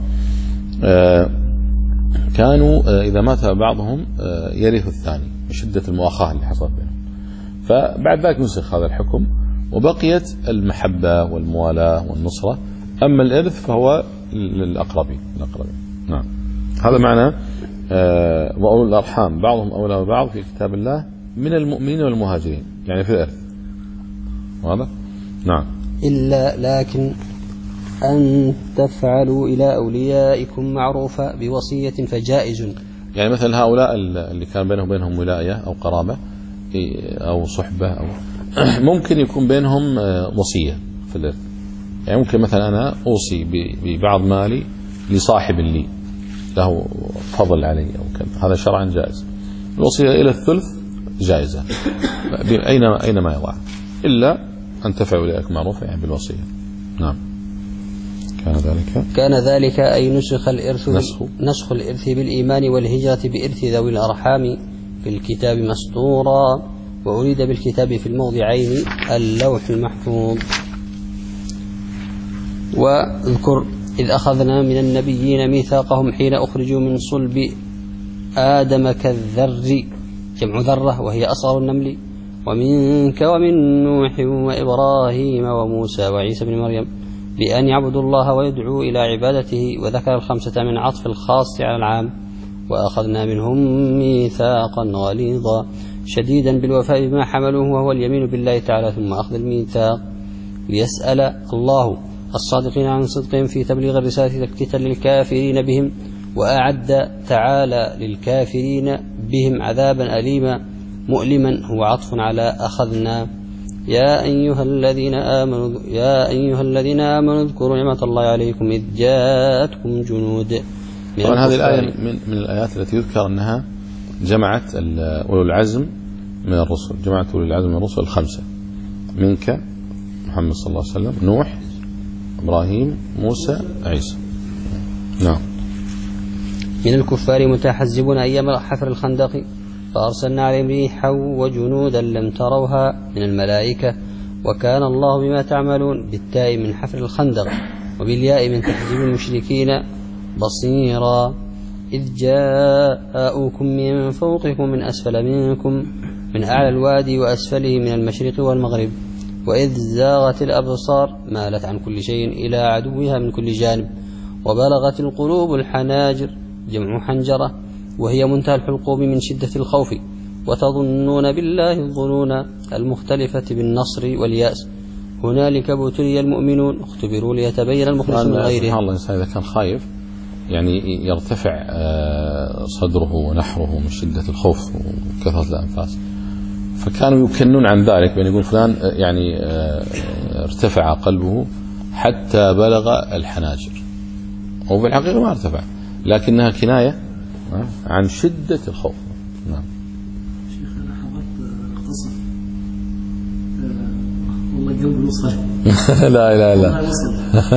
كانوا إذا مات بعضهم يرث الثاني من شدة المؤاخاة اللي حصلت بينهم. فبعد ذلك نسخ هذا الحكم وبقيت المحبة والموالاة والنصرة، أما الإرث فهو للأقربين الأقربين. نعم هذا معنى وأولو الأرحام بعضهم أولى ببعض في كتاب الله من المؤمنين والمهاجرين، يعني في الإرث. واضح؟ نعم. إلا لكن أن تفعلوا إلى أوليائكم معروفا بوصية فجائز. يعني مثل هؤلاء اللي كان بينهم بينهم ولاية أو قرابة أو صحبة أو ممكن يكون بينهم وصية في الإرث. يعني ممكن مثلا أنا أوصي ببعض مالي لصاحب لي له فضل علي أو كذا، هذا شرعا جائز. الوصية إلى الثلث جائزة أينما أينما يضع، إلا أن تفعلوا إليكم معروفا يعني بالوصية. نعم. كان ذلك كان ذلك أي نسخ الإرث نسخ, نسخ الإرث بالإيمان والهجرة بإرث ذوي الأرحام في الكتاب مسطورا، وأريد بالكتاب في الموضعين اللوح المحفوظ. واذكر إذ أخذنا من النبيين ميثاقهم حين أخرجوا من صلب آدم كالذر جمع ذرة وهي أصغر النمل، ومنك ومن نوح وإبراهيم وموسى وعيسى بن مريم بأن يعبدوا الله ويدعوا إلى عبادته، وذكر الخمسة من عطف الخاص على العام. وأخذنا منهم ميثاقا غليظا شديدا بالوفاء بما حملوه وهو اليمين بالله تعالى ثم أخذ الميثاق، ليسأل الله الصادقين عن صدقهم في تبليغ الرسالة تكتيتا للكافرين بهم، وأعد تعالى للكافرين بهم عذابا أليما مؤلما هو عطف على أخذنا. يا أيها الذين آمنوا يا أيها الذين آمنوا اذكروا نعمة الله عليكم إذ جاءتكم جنود. طبعا هذه الآية من, من الآيات التي يذكر أنها جمعت أولو العزم من الرسل، جمعت أولو العزم من الرسل الخمسة، منك محمد صلى الله عليه وسلم، نوح، إبراهيم، موسى، عيسى. نعم. من الكفار متحزبون أيام حفر الخندق فأرسلنا عليهم ريحا وجنودا لم تروها من الملائكة، وكان الله بما تعملون بالتاء من حفر الخندق وبالياء من تحزيب المشركين بصيرا. إذ جاءوكم من فوقكم من أسفل منكم من أعلى الوادي وأسفله من المشرق والمغرب، وإذ زاغت الأبصار مالت عن كل شيء إلى عدوها من كل جانب، وبلغت القلوب الحناجر جمع حنجرة وهي منتهى الحلقوم من شدة الخوف، وتظنون بالله الظنون المختلفة بالنصر واليأس. هنالك ابتلي المؤمنون اختبروا ليتبين المخلص من غيره. سبحان الله، الإنسان إذا كان خايف يعني يرتفع صدره ونحره من شدة الخوف وكثرة الأنفاس، فكانوا يكنون عن ذلك بأن يقول فلان يعني ارتفع قلبه حتى بلغ الحناجر، وفي الحقيقة ما ارتفع، لكنها كناية عن شدة الخوف. نعم. شيخ أنا حضرت قصة والله قلبي وصل لا لا لا والله وصل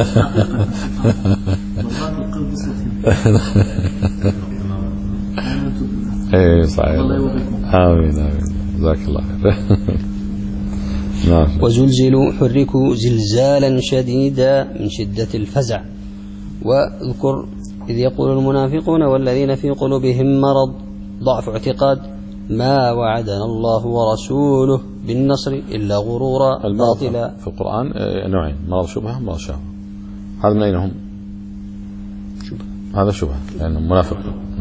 والله القلب وصل. ايه صحيح. الله يوفقكم. آمين آمين. جزاك الله خير. نعم. وزلزلوا حركوا زلزالا شديدا من شدة الفزع. واذكر إذ يقول المنافقون والذين في قلوبهم مرض ضعف اعتقاد ما وعدنا الله ورسوله بالنصر إلا غرورا باطلا. في القرآن نوعين، مرض شبهة ومرض شهوة. هذا من أين هم؟ شبهة. هذا شبهة لأنه يعني منافق.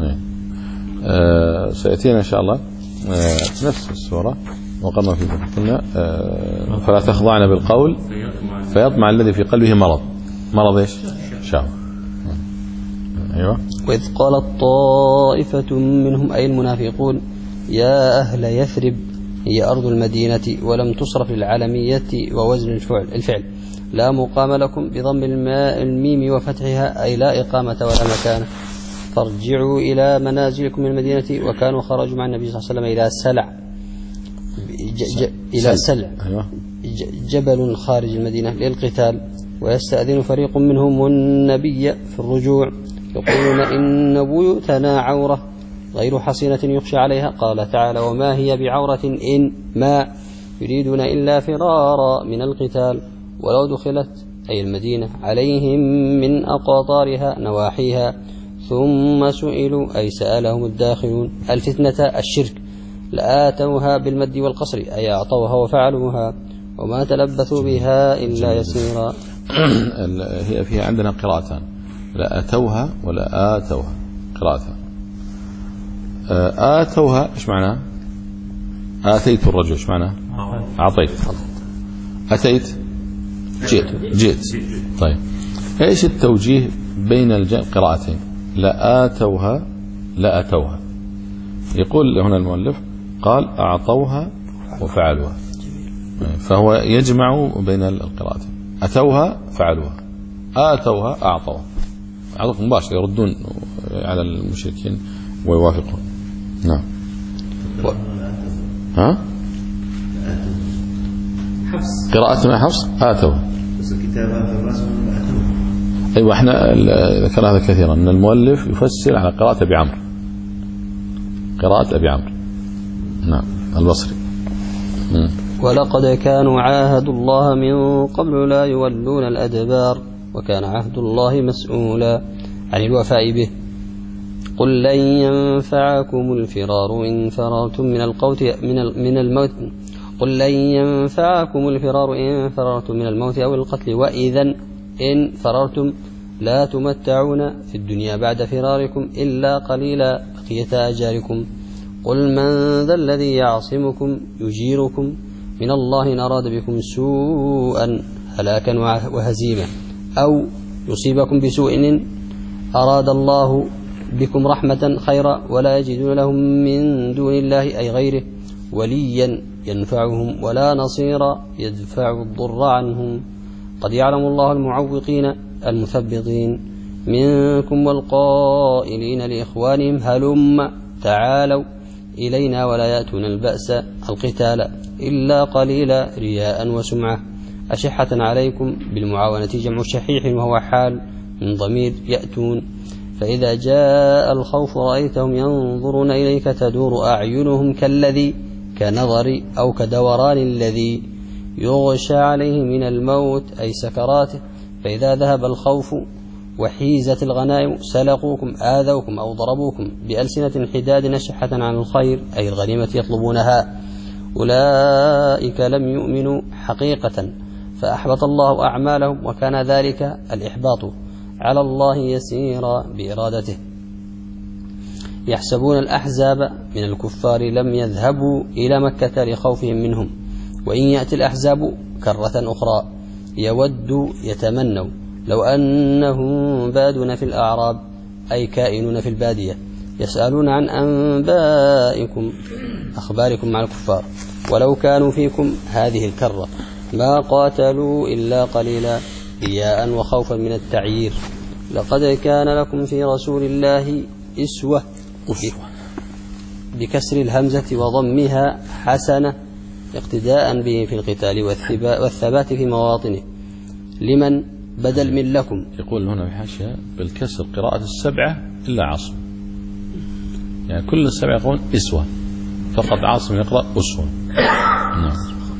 آه سيأتينا إن شاء الله آه نفس السورة وقرنا في ذكرنا آه فلا تخضعن بالقول فيطمع الذي في قلبه مرض. مرض إيش؟ شهوة. أيوة. وإذ قالت طائفة منهم أي المنافقون يا أهل يثرب هي أرض المدينة ولم تصرف للعالمية ووزن الفعل لا مقام لكم بضم الماء الميم وفتحها أي لا إقامة ولا مكان فارجعوا إلى منازلكم من المدينة. وكانوا خرجوا مع النبي صلى الله عليه وسلم إلى سلع ج ج إلى سلع جبل خارج المدينة للقتال ويستأذن فريق منهم النبي في الرجوع يقولون إن بيوتنا عورة غير حصينة يخشى عليها. قال تعالى وما هي بعورة إن ما يريدون إلا فرارا من القتال ولو دخلت أي المدينة عليهم من أقاطارها نواحيها ثم سئلوا أي سألهم الداخلون الفتنة الشرك لآتوها بالمد والقصر أي أعطوها وفعلوها وما تلبثوا بها إلا يسيرا. هي فيها عندنا قراءتان لا أتوها ولا آتوها قراءتان. آتوها إيش معناه؟ آتيت الرجل إيش معناه؟ أعطيت. أتيت جئت جئت. طيب إيش التوجيه بين القراءتين؟ لا آتوها لا أتوها. يقول هنا المؤلف قال أعطوها وفعلوها فهو يجمع بين القراءتين. أتوها فعلوها آتوها أعطوها عطف مباشر يردون على المشركين ويوافقون. نعم. و... ها حفص قراءتنا حفص آتوها بس الكتابة في الرسم آتوها. أيوة احنا ذكر هذا كثيرا أن المؤلف يفسر على قراءة أبي عمرو قراءة أبي عمرو نعم البصري. مم. ولقد كانوا عاهدوا الله من قبل لا يولون الأدبار وكان عهد الله مسؤولا عن الوفاء به. قل لن ينفعكم الفرار إن فررتم من القوت من من الموت قل لن ينفعكم الفرار إن فررتم من الموت أو القتل وإذا إن فررتم لا تمتعون في الدنيا بعد فراركم إلا قليلا بقية أجالكم. قل من ذا الذي يعصمكم يجيركم من الله إن أراد بكم سوءا هلاكا وهزيمة أو يصيبكم بسوء إن أراد الله بكم رحمة خيرا ولا يجدون لهم من دون الله أي غيره وليا ينفعهم ولا نصيرا يدفع الضر عنهم. قد يعلم الله المعوقين المثبطين منكم والقائلين لإخوانهم هلم تعالوا إلينا ولا يأتون البأس القتال إلا قليلا رياء وسمعة أشحة عليكم بالمعاونة جمع شحيح وهو حال من ضمير يأتون. فإذا جاء الخوف رأيتهم ينظرون إليك تدور أعينهم كالذي كنظر أو كدوران الذي يغشى عليه من الموت أي سكراته. فإذا ذهب الخوف وحيزت الغنائم سلقوكم آذوكم أو ضربوكم بألسنة حداد أشحة عن الخير أي الغنيمة يطلبونها. أولئك لم يؤمنوا حقيقة فأحبط الله أعمالهم وكان ذلك الإحباط على الله يسيرا بإرادته. يحسبون الأحزاب من الكفار لم يذهبوا إلى مكة لخوفهم منهم وإن يأتي الأحزاب كرة أخرى يود يتمنوا لو أنهم بادون في الأعراب أي كائنون في البادية يسألون عن أنبائكم أخباركم مع الكفار ولو كانوا فيكم هذه الكرة ما قاتلوا إلا قليلا رياء وخوفا من التعيير. لقد كان لكم في رسول الله إسوة بكسر الهمزة وضمها حسنة اقتداء به في القتال والثبات في مواطنه لمن بدل من لكم. يقول هنا في حاشية بالكسر قراءة السبعة إلا عاصم يعني كل السبعة يقول إسوة فقط عاصم يقرأ أسوة. نعم.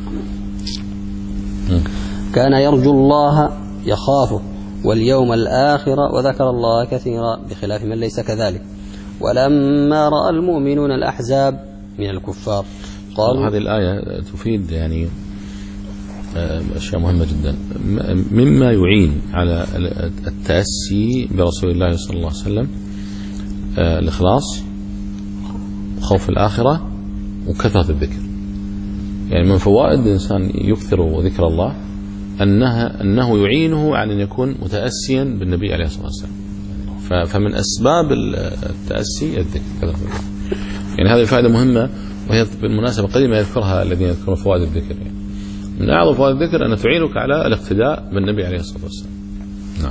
كان يرجو الله يخافه واليوم الآخر وذكر الله كثيرا بخلاف من ليس كذلك. ولما رأى المؤمنون الأحزاب من الكفار قالوا. هذه الآية تفيد يعني أشياء مهمة جدا، مما يعين على التأسي برسول الله صلى الله عليه وسلم الإخلاص وخوف الآخرة وكثرة الذكر. يعني من فوائد الإنسان يكثر ذكر الله أنها أنه يعينه على أن يكون متأسيا بالنبي عليه الصلاة والسلام. فمن أسباب التأسي الذكر. يعني هذه فائدة مهمة، وهي بالمناسبة قديما يذكرها الذين يذكرون فوائد الذكر. يعني من أعظم فوائد الذكر أن تعينك على الاقتداء بالنبي عليه الصلاة والسلام. نعم.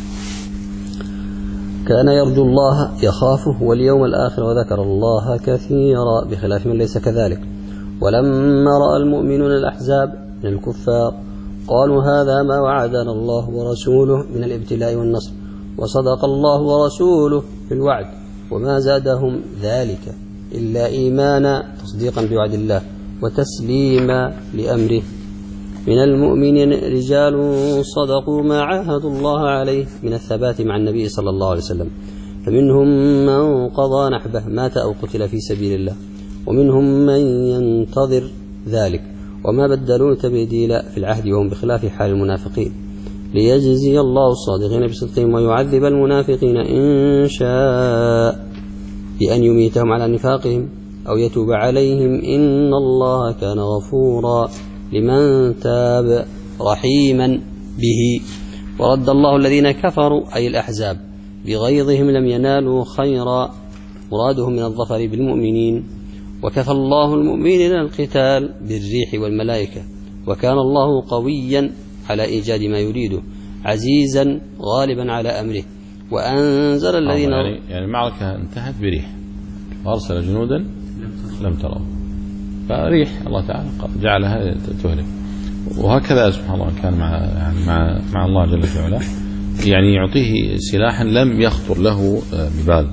كان يرجو الله يخافه واليوم الآخر وذكر الله كثيرا بخلاف من ليس كذلك. ولما رأى المؤمنون الأحزاب من الكفار قالوا هذا ما وعدنا الله ورسوله من الابتلاء والنصر، وصدق الله ورسوله في الوعد، وما زادهم ذلك إلا إيمانا تصديقا بوعد الله وتسليما لأمره. من المؤمنين رجال صدقوا ما عاهدوا الله عليه من الثبات مع النبي صلى الله عليه وسلم، فمنهم من قضى نحبه مات أو قتل في سبيل الله، ومنهم من ينتظر ذلك، وما بدلوا تبديلا في العهد وهم بخلاف حال المنافقين، ليجزي الله الصادقين بصدقهم ويعذب المنافقين إن شاء بأن يميتهم على نفاقهم أو يتوب عليهم إن الله كان غفورا لمن تاب رحيما به. ورد الله الذين كفروا أي الأحزاب بغيظهم لم ينالوا خيرا، مرادهم من الظفر بالمؤمنين، وكفى الله المؤمنين القتال بالريح والملائكة، وكان الله قويا على إيجاد ما يريده عزيزا غالبا على أمره. وأنزل الذين يعني, يعني المعركة انتهت بريح وأرسل جنودا لم تروا، فريح الله تعالى جعلها تهلك. وهكذا سبحان الله كان مع يعني مع مع الله جل في علاه، يعني يعطيه سلاحا لم يخطر له ببال.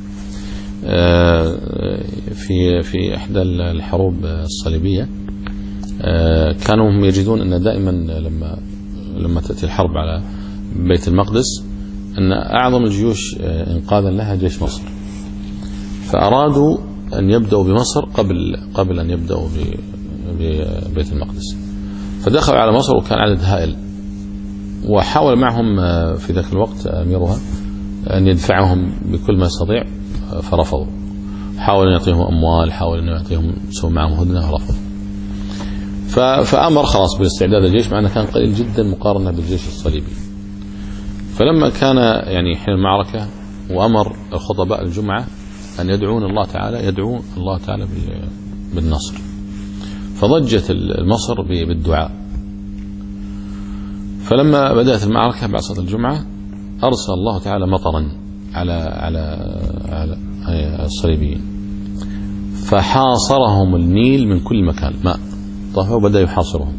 في في إحدى الحروب الصليبية كانوا هم يجدون أن دائما لما لما تأتي الحرب على بيت المقدس أن أعظم الجيوش إنقاذا لها جيش مصر، فأرادوا أن يبدأوا بمصر قبل قبل أن يبدأوا ببيت المقدس، فدخلوا على مصر وكان عدد هائل، وحاول معهم في ذاك الوقت أميرها أن يدفعهم بكل ما يستطيع فرفضوا، حاول أن يعطيهم أموال، حاول أن يعطيهم سوى معهم هدنة فرفضوا. فأمر خلاص باستعداد الجيش مع أنه كان قليل جدا مقارنة بالجيش الصليبي. فلما كان يعني حين المعركة وأمر خطباء الجمعة أن يدعون الله تعالى يدعون الله تعالى بالنصر، فضجت مصر بالدعاء. فلما بدأت المعركة بعد صلاة الجمعة أرسل الله تعالى مطرا على على على الصليبيين، فحاصرهم النيل من كل مكان، ماء طفى وبدأ يحاصرهم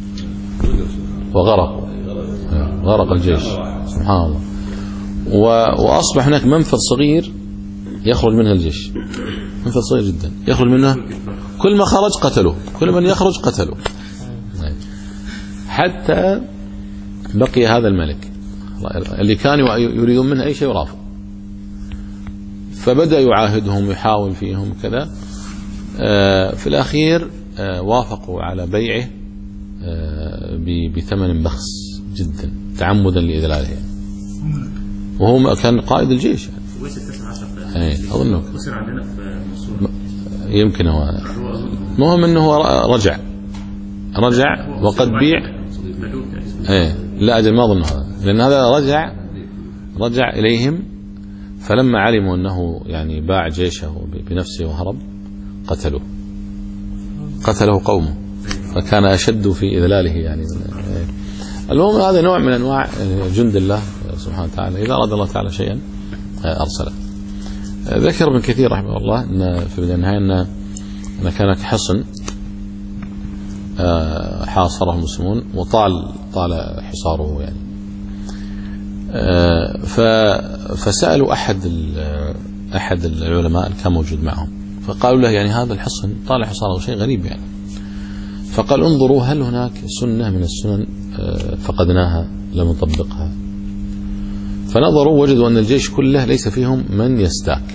وغرقوا، غرق الجيش سبحان الله. وأصبح هناك منفذ صغير يخرج منه الجيش، منفذ صغير جدا يخرج منه، كل ما خرج قتلوه، كل من يخرج قتلوه، حتى بقي هذا الملك اللي كانوا يريدون منه أي شيء ورافض. فبدأ يعاهدهم ويحاول فيهم كذا، في الأخير وافقوا على بيعه بثمن بخس جدا تعمدا لإذلاله، وهو كان قائد الجيش يعني. أظنه يمكن هو مهم أنه رجع رجع وقد بيع. ايه لا أجل ما أظن هذا، لأن هذا رجع رجع إليهم، فلما علموا أنه يعني باع جيشه بنفسه وهرب قتلوه قتله قومه، فكان أشد في إذلاله يعني. المهم هذا نوع من أنواع جند الله سبحانه وتعالى، إذا أراد الله تعالى شيئا أرسله. ذكر ابن كثير رحمه الله أن في بداية النهاية أن أن كان حصن حاصره المسلمون وطال طال حصاره يعني. فسألوا أحد أحد العلماء اللي كان موجود معهم، فقالوا له يعني هذا الحصن طالع صار شيء غريب يعني. فقال انظروا هل هناك سنة من السنن فقدناها لم نطبقها. فنظروا وجدوا أن الجيش كله ليس فيهم من يستاك.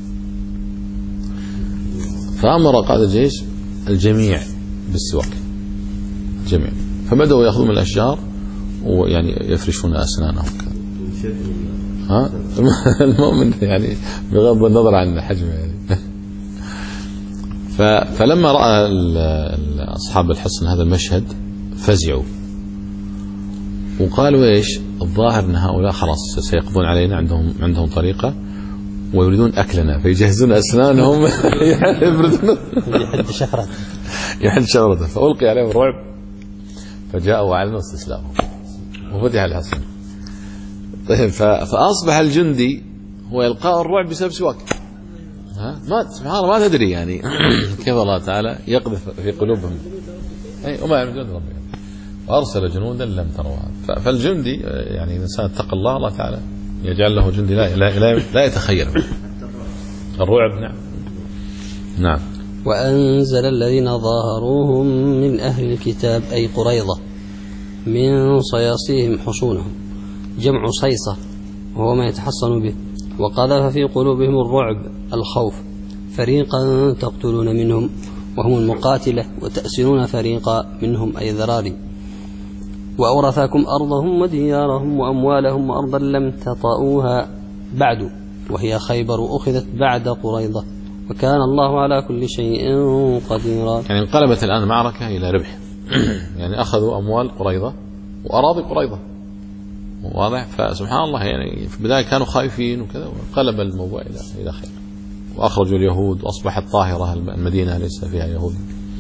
فأمر قائد الجيش الجميع بالسواك جميع. فبدأوا يأخذون من الأشجار ويعني يفرشون أسنانهم كذا. ها المؤمن يعني بغض النظر عن حجمه يعني. فلما رأى أصحاب الحصن هذا المشهد فزعوا وقالوا ايش؟ الظاهر ان هؤلاء خلاص سيقضون علينا، عندهم عندهم طريقة ويريدون أكلنا، فيجهزون أسنانهم يبردون يحد شفرة يحد شفرة. فألقي عليهم الرعب فجاءوا وأعلنوا استسلامهم وفتح الحصن. طيب فأصبح الجندي هو يلقاء الرعب بسبب سواك. ها ما سبحان الله ما تدري يعني كيف الله تعالى يقذف في قلوبهم. أي وما يعلم جند ربهم وأرسل جنودا لم تروها. فالجندي يعني الإنسان اتقى الله الله تعالى يجعل له جندي لا لا لا, لا يتخيل الرعب. نعم نعم. وأنزل الذين ظاهروهم من أهل الكتاب أي قريظة من صياصيهم حصونهم، جمع صيصة وهو ما يتحصن به، وقذف في قلوبهم الرعب الخوف، فريقا تقتلون منهم وهم المقاتلة وتأسرون فريقا منهم أي ذراري، وأورثاكم أرضهم وديارهم وأموالهم وأرضا لم تطئوها بعد وهي خيبر أخذت بعد قريظة وكان الله على كل شيء قديرا. يعني انقلبت الآن معركة إلى ربح يعني أخذوا أموال قريظة وأراضي قريظة واضح. فسبحان الله يعني في البداية كانوا خايفين وكذا وقلب الموضوع إلى إلى خير وأخرجوا اليهود وأصبحت طاهرة المدينة ليس فيها يهود.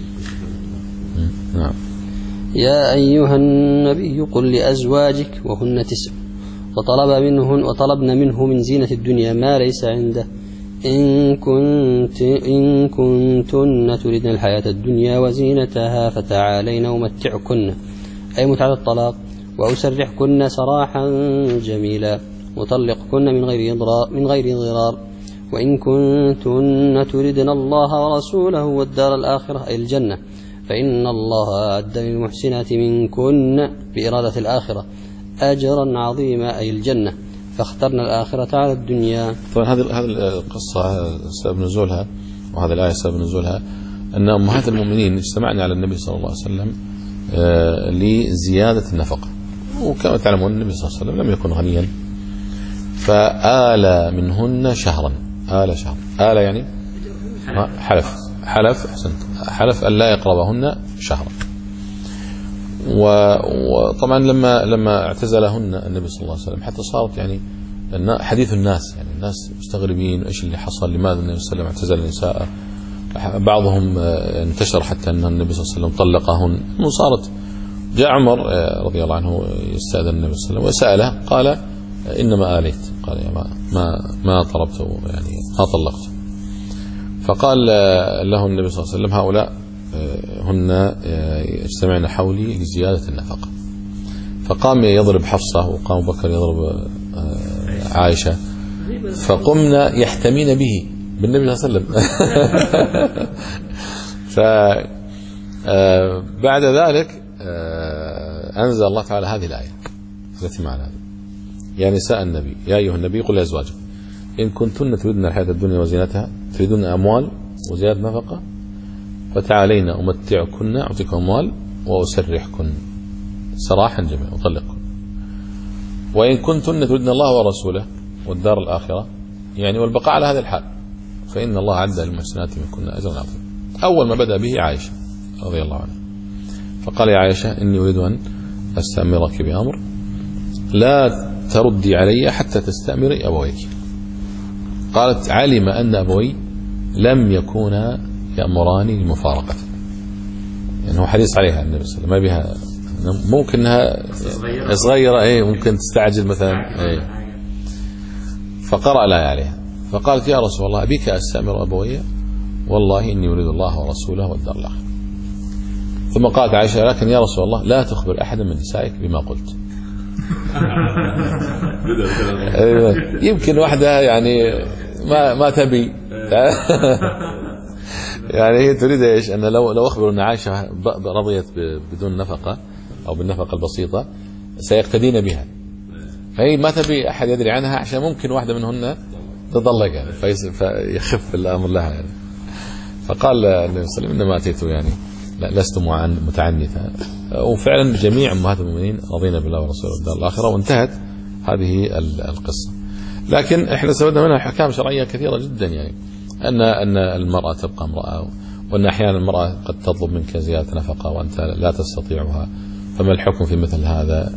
نعم. يا أيها النبي قل لأزواجك وهن تسع وطلب منهن وطلبن منه من زينة الدنيا ما ليس عنده إن كنت إن كنتن تردن الحياة الدنيا وزينتها فتعالين أمتعكن أي متعة الطلاق وأسرحكن سراحا جميلا وطلقكن من غير ضرار من غير ضرار وإن كنتن تردن الله ورسوله والدار الآخرة أي الجنة فإن الله أعد للمحسنات منكن بإرادة الآخرة أجرا عظيما أي الجنة فاخترنا الآخرة على الدنيا. طبعا هذه هذه القصة سبب نزولها وهذه الآية سبب نزولها أن أمهات المؤمنين اجتمعن على النبي صلى الله عليه وسلم لزيادة النفقة، وكما تعلمون النبي صلى الله عليه وسلم لم يكن غنيا فآل منهن شهرا. آل شهر آل يعني حلف حلف أحسنت حلف أن لا يقربهن شهرا. وطبعا لما لما اعتزلهن النبي صلى الله عليه وسلم حتى صارت يعني حديث الناس يعني الناس مستغربين ايش اللي حصل، لماذا النبي صلى الله عليه وسلم اعتزل النساء. بعضهم انتشر حتى ان النبي صلى الله عليه وسلم طلقهن. وصارت جاء عمر رضي الله عنه يستأذن النبي صلى الله عليه وسلم وسأله قال انما آليت، قال يا ما ما ما طلبت يعني ما طلقت. فقال له النبي صلى الله عليه وسلم هؤلاء هن يجتمعن حولي لزيادة النفقة. فقام يضرب حفصة وقام بكر يضرب عائشة فقمنا يحتمين به بالنبي صلى الله عليه وسلم. فبعد ذلك أنزل الله تعالى هذه الآية التي معنا هذه: يا نساء النبي يا أيها النبي قل لأزواجك إن كنتن تريدن الحياة الدنيا وزينتها، تريدن أموال وزيادة نفقة، فتعالين أمتعكن أعطيكم أموال وأسرحكن سراحا جميعا أطلقكن. وإن كنتن تريدن الله ورسوله والدار الآخرة يعني والبقاء على هذا الحال فإن الله عد للمحسنات منكن أجرا عظيما. أول ما بدأ به عائشة رضي الله عنها فقال: يا عائشة إني أريد أن أستأمرك بأمر لا تردي علي حتى تستأمري أبويك. قالت: علم أن أبوي لم يكونا يأمراني لمفارقة، يعني هو حريص عليها النبي صلى الله عليه وسلم، ما بها ممكن انها صغيرة ايه ممكن تستعجل مثلا ايه. فقرأ لا عليها فقالت: يا رسول الله بك أستأمر أبوي والله إني أريد الله ورسوله والدار الآخرة. ثم قالت عائشة: لكن يا رسول الله لا تخبر أحدا من نسائك بما قلت. يمكن واحدة يعني ما ما تبي يعني هي تريد ايش؟ ان لو لو اخبروا ان عائشه رضيت بدون نفقه او بالنفقه البسيطه سيقتدين بها، فهي ما تبي احد يدري عنها عشان ممكن واحده منهن تطلق يعني فيخف الامر لها يعني. فقال النبي صلى الله عليه وسلم انما اتيت يعني لست متعنتا، وفعلا جميع امهات المؤمنين رضينا بالله ورسوله والدار الاخره، وانتهت هذه القصه. لكن احنا استفدنا منها احكام شرعيه كثيره جدا، يعني ان ان المراه تبقى امراه، وان احيانا المراه قد تطلب منك زياده نفقه وانت لا تستطيعها، فما الحكم في مثل هذا؟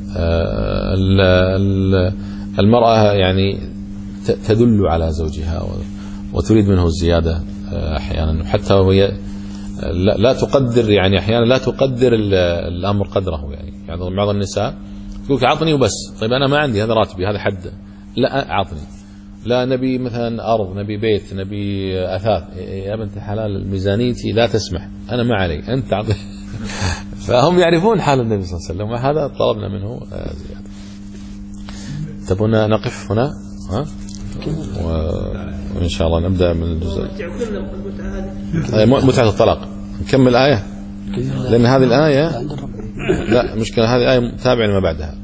المراه يعني تدل على زوجها وتريد منه الزياده احيانا، حتى وهي لا تقدر، يعني احيانا لا تقدر الامر قدره، يعني يعني بعض النساء تقول اعطني وبس، طيب انا ما عندي هذا راتبي هذا حد، لا اعطني، لا نبي مثلا ارض، نبي بيت، نبي اثاث، يا بنت الحلال ميزانيتي لا تسمح، انا ما علي انت اعطي. فهم يعرفون حال النبي صلى الله عليه وسلم، وهذا طلبنا منه زياده. تبون نقف هنا ها؟ وإن شاء الله نبدأ من الجزء متعة الطلاق. نكمل آية، لأن هذه الآية لا مشكلة، هذه آية تابعة لما بعدها،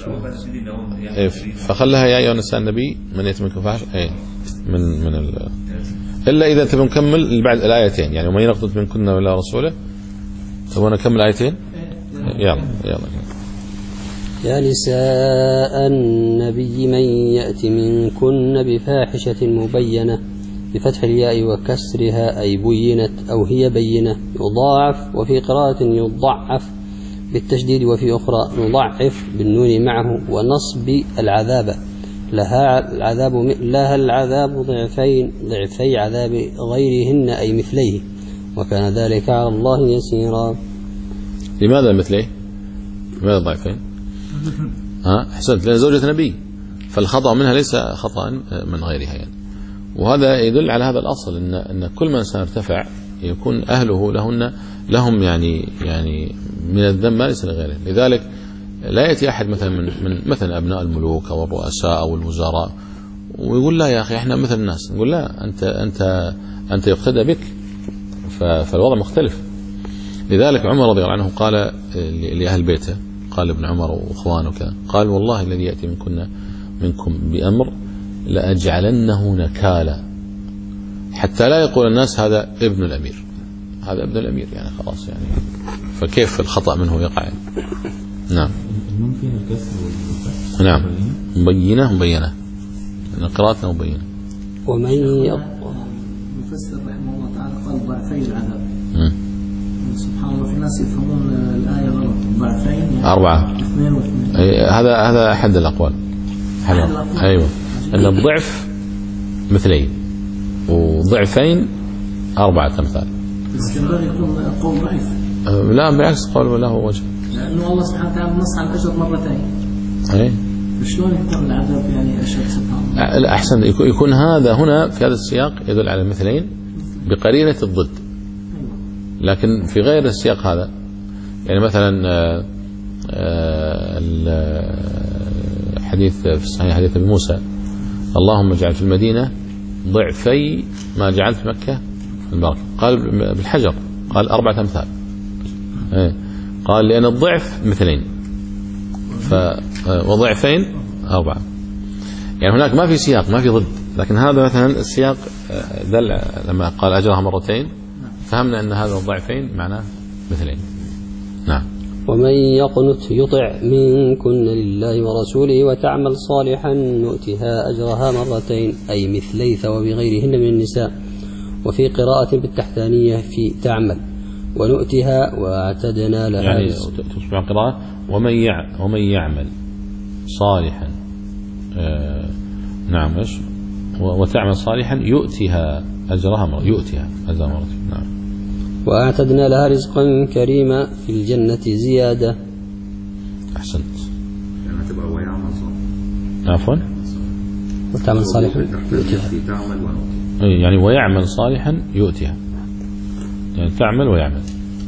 فخلها يا أيها النساء النبي من يأتي منكم فاحشة من من ال... إلا إذا تبون نكمل بعد الآيتين، يعني ومن يقنط منكن ولا رسوله. تبون نكمل آيتين؟ يلا يلا. يا نساء النبي من يأت منكن بفاحشة مبينة بفتح الياء وكسرها أي بينت أو هي بينة يضاعف، وفي قراءة يضعف بالتشديد، وفي أخرى نضعف بالنون معه ونصب العذاب لها العذاب لها العذاب ضعفين ضعفي عذاب غيرهن أي مثليه، وكان ذلك على الله يسيرا. لماذا مثليه؟ لماذا ضعفين؟ ها احسنت، لأن زوجة نبي، فالخطأ منها ليس خطأ من غيرها يعني. وهذا يدل على هذا الأصل، ان ان كل من إنسان ارتفع يكون أهله لهن لهم يعني يعني من الذنب ما ليس لغيره. لذلك لا يأتي أحد مثلا من من مثلا أبناء الملوك أو الرؤساء أو الوزراء ويقول لا يا أخي احنا مثل الناس، نقول لا أنت أنت أنت يقتدى بك، فالوضع مختلف. لذلك عمر رضي الله عنه قال لأهل بيته، قال ابن عمر واخوانه كذا، قال والله الذي ياتي منكن منكم بامر لاجعلنه نكالا حتى لا يقول الناس هذا ابن الامير، هذا ابن الامير يعني خلاص يعني، فكيف الخطا منه يقع يعني. نعم ممكن الكسر نعم مبينه مبينه قراءتنا مبينه. ومن يقول المفسر رحمه الله تعالى قال ضعفي العذاب. سبحان الله في ناس يفهمون الآية غلط، ضعفين يعني أربعة اثنين واثنين. هذا هذا أحد الأقوال. حلو. أيوة أن الضعف مثلين وضعفين أربعة أمثال. بس ينبغي يكون قول ضعيف. لا بالعكس قول له وجه. لأنه الله سبحانه وتعالى نص على الأجر مرتين. أي. شلون يكون العذاب يعني أشد سبحان الله؟ أحسن يكون هذا هنا في هذا السياق يدل على المثلين بقرينة الضد. لكن في غير السياق هذا يعني مثلا الحديث في الصحيح حديث ابي موسى اللهم اجعل في المدينة ضعفي ما جعلت في مكة في البركة، قال بالحجر قال أربعة أمثال، قال لأن الضعف مثلين ف وضعفين أربعة، يعني هناك ما في سياق ما في ضد، لكن هذا مثلا السياق دل لما قال أجرها مرتين فهمنا أن هذا الضعفين معناه مثلين. نعم. ومن يقنت يطع منكن لله ورسوله وتعمل صالحا نؤتها أجرها مرتين أي مثلي ثواب غيرهن من النساء، وفي قراءة بالتحتانية في تعمل ونؤتها واعتدنا لها يعني تصبح قراءة ومن يع ومن يعمل صالحا آه نعم ايش وتعمل صالحا يؤتها أجرها مرة يؤتها أجرها مرة. نعم. وأعتدنا لها رزقا كريما في الجنة زيادة. أحسنت. يعني تبقى ويعمل صالحا. عفوا. وتعمل صالحا يؤتها. أي يعني ويعمل صالحا يؤتها. يعني تعمل ويعمل.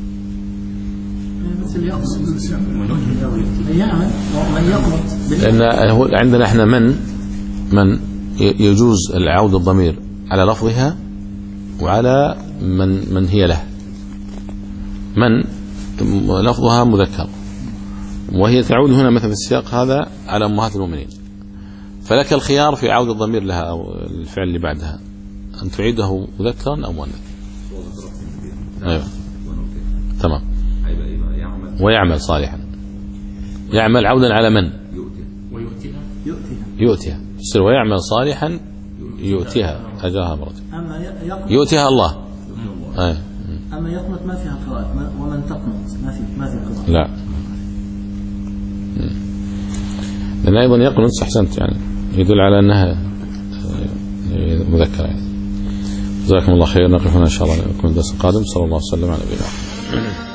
مثل يقصد يعمل ومن يقصد. لأن عندنا إحنا من من يجوز العودة الضمير على لفظها وعلى من من هي له. من لفظها مذكر، وهي تعود هنا مثل في السياق هذا على أمهات المؤمنين، فلك الخيار في عودة الضمير لها أو الفعل اللي بعدها أن تعيده مذكرا أو مؤنثا. أيوة تمام. ويعمل صالحا، يعمل عودا على من؟ يؤتيها، يصير ويعمل صالحا يؤتيها أجرها مرتين، يؤتيها الله. أي. أما يقنط ما فيها قراءة، ومن تقنط ما في ما في قراءة. لا. لأن أيضا يقنط أحسنت يعني يدل على أنها مذكرة يعني. جزاكم الله خير. نقف هنا إن شاء الله، نكون الدرس القادم. صلى الله عليه وسلم على نبينا.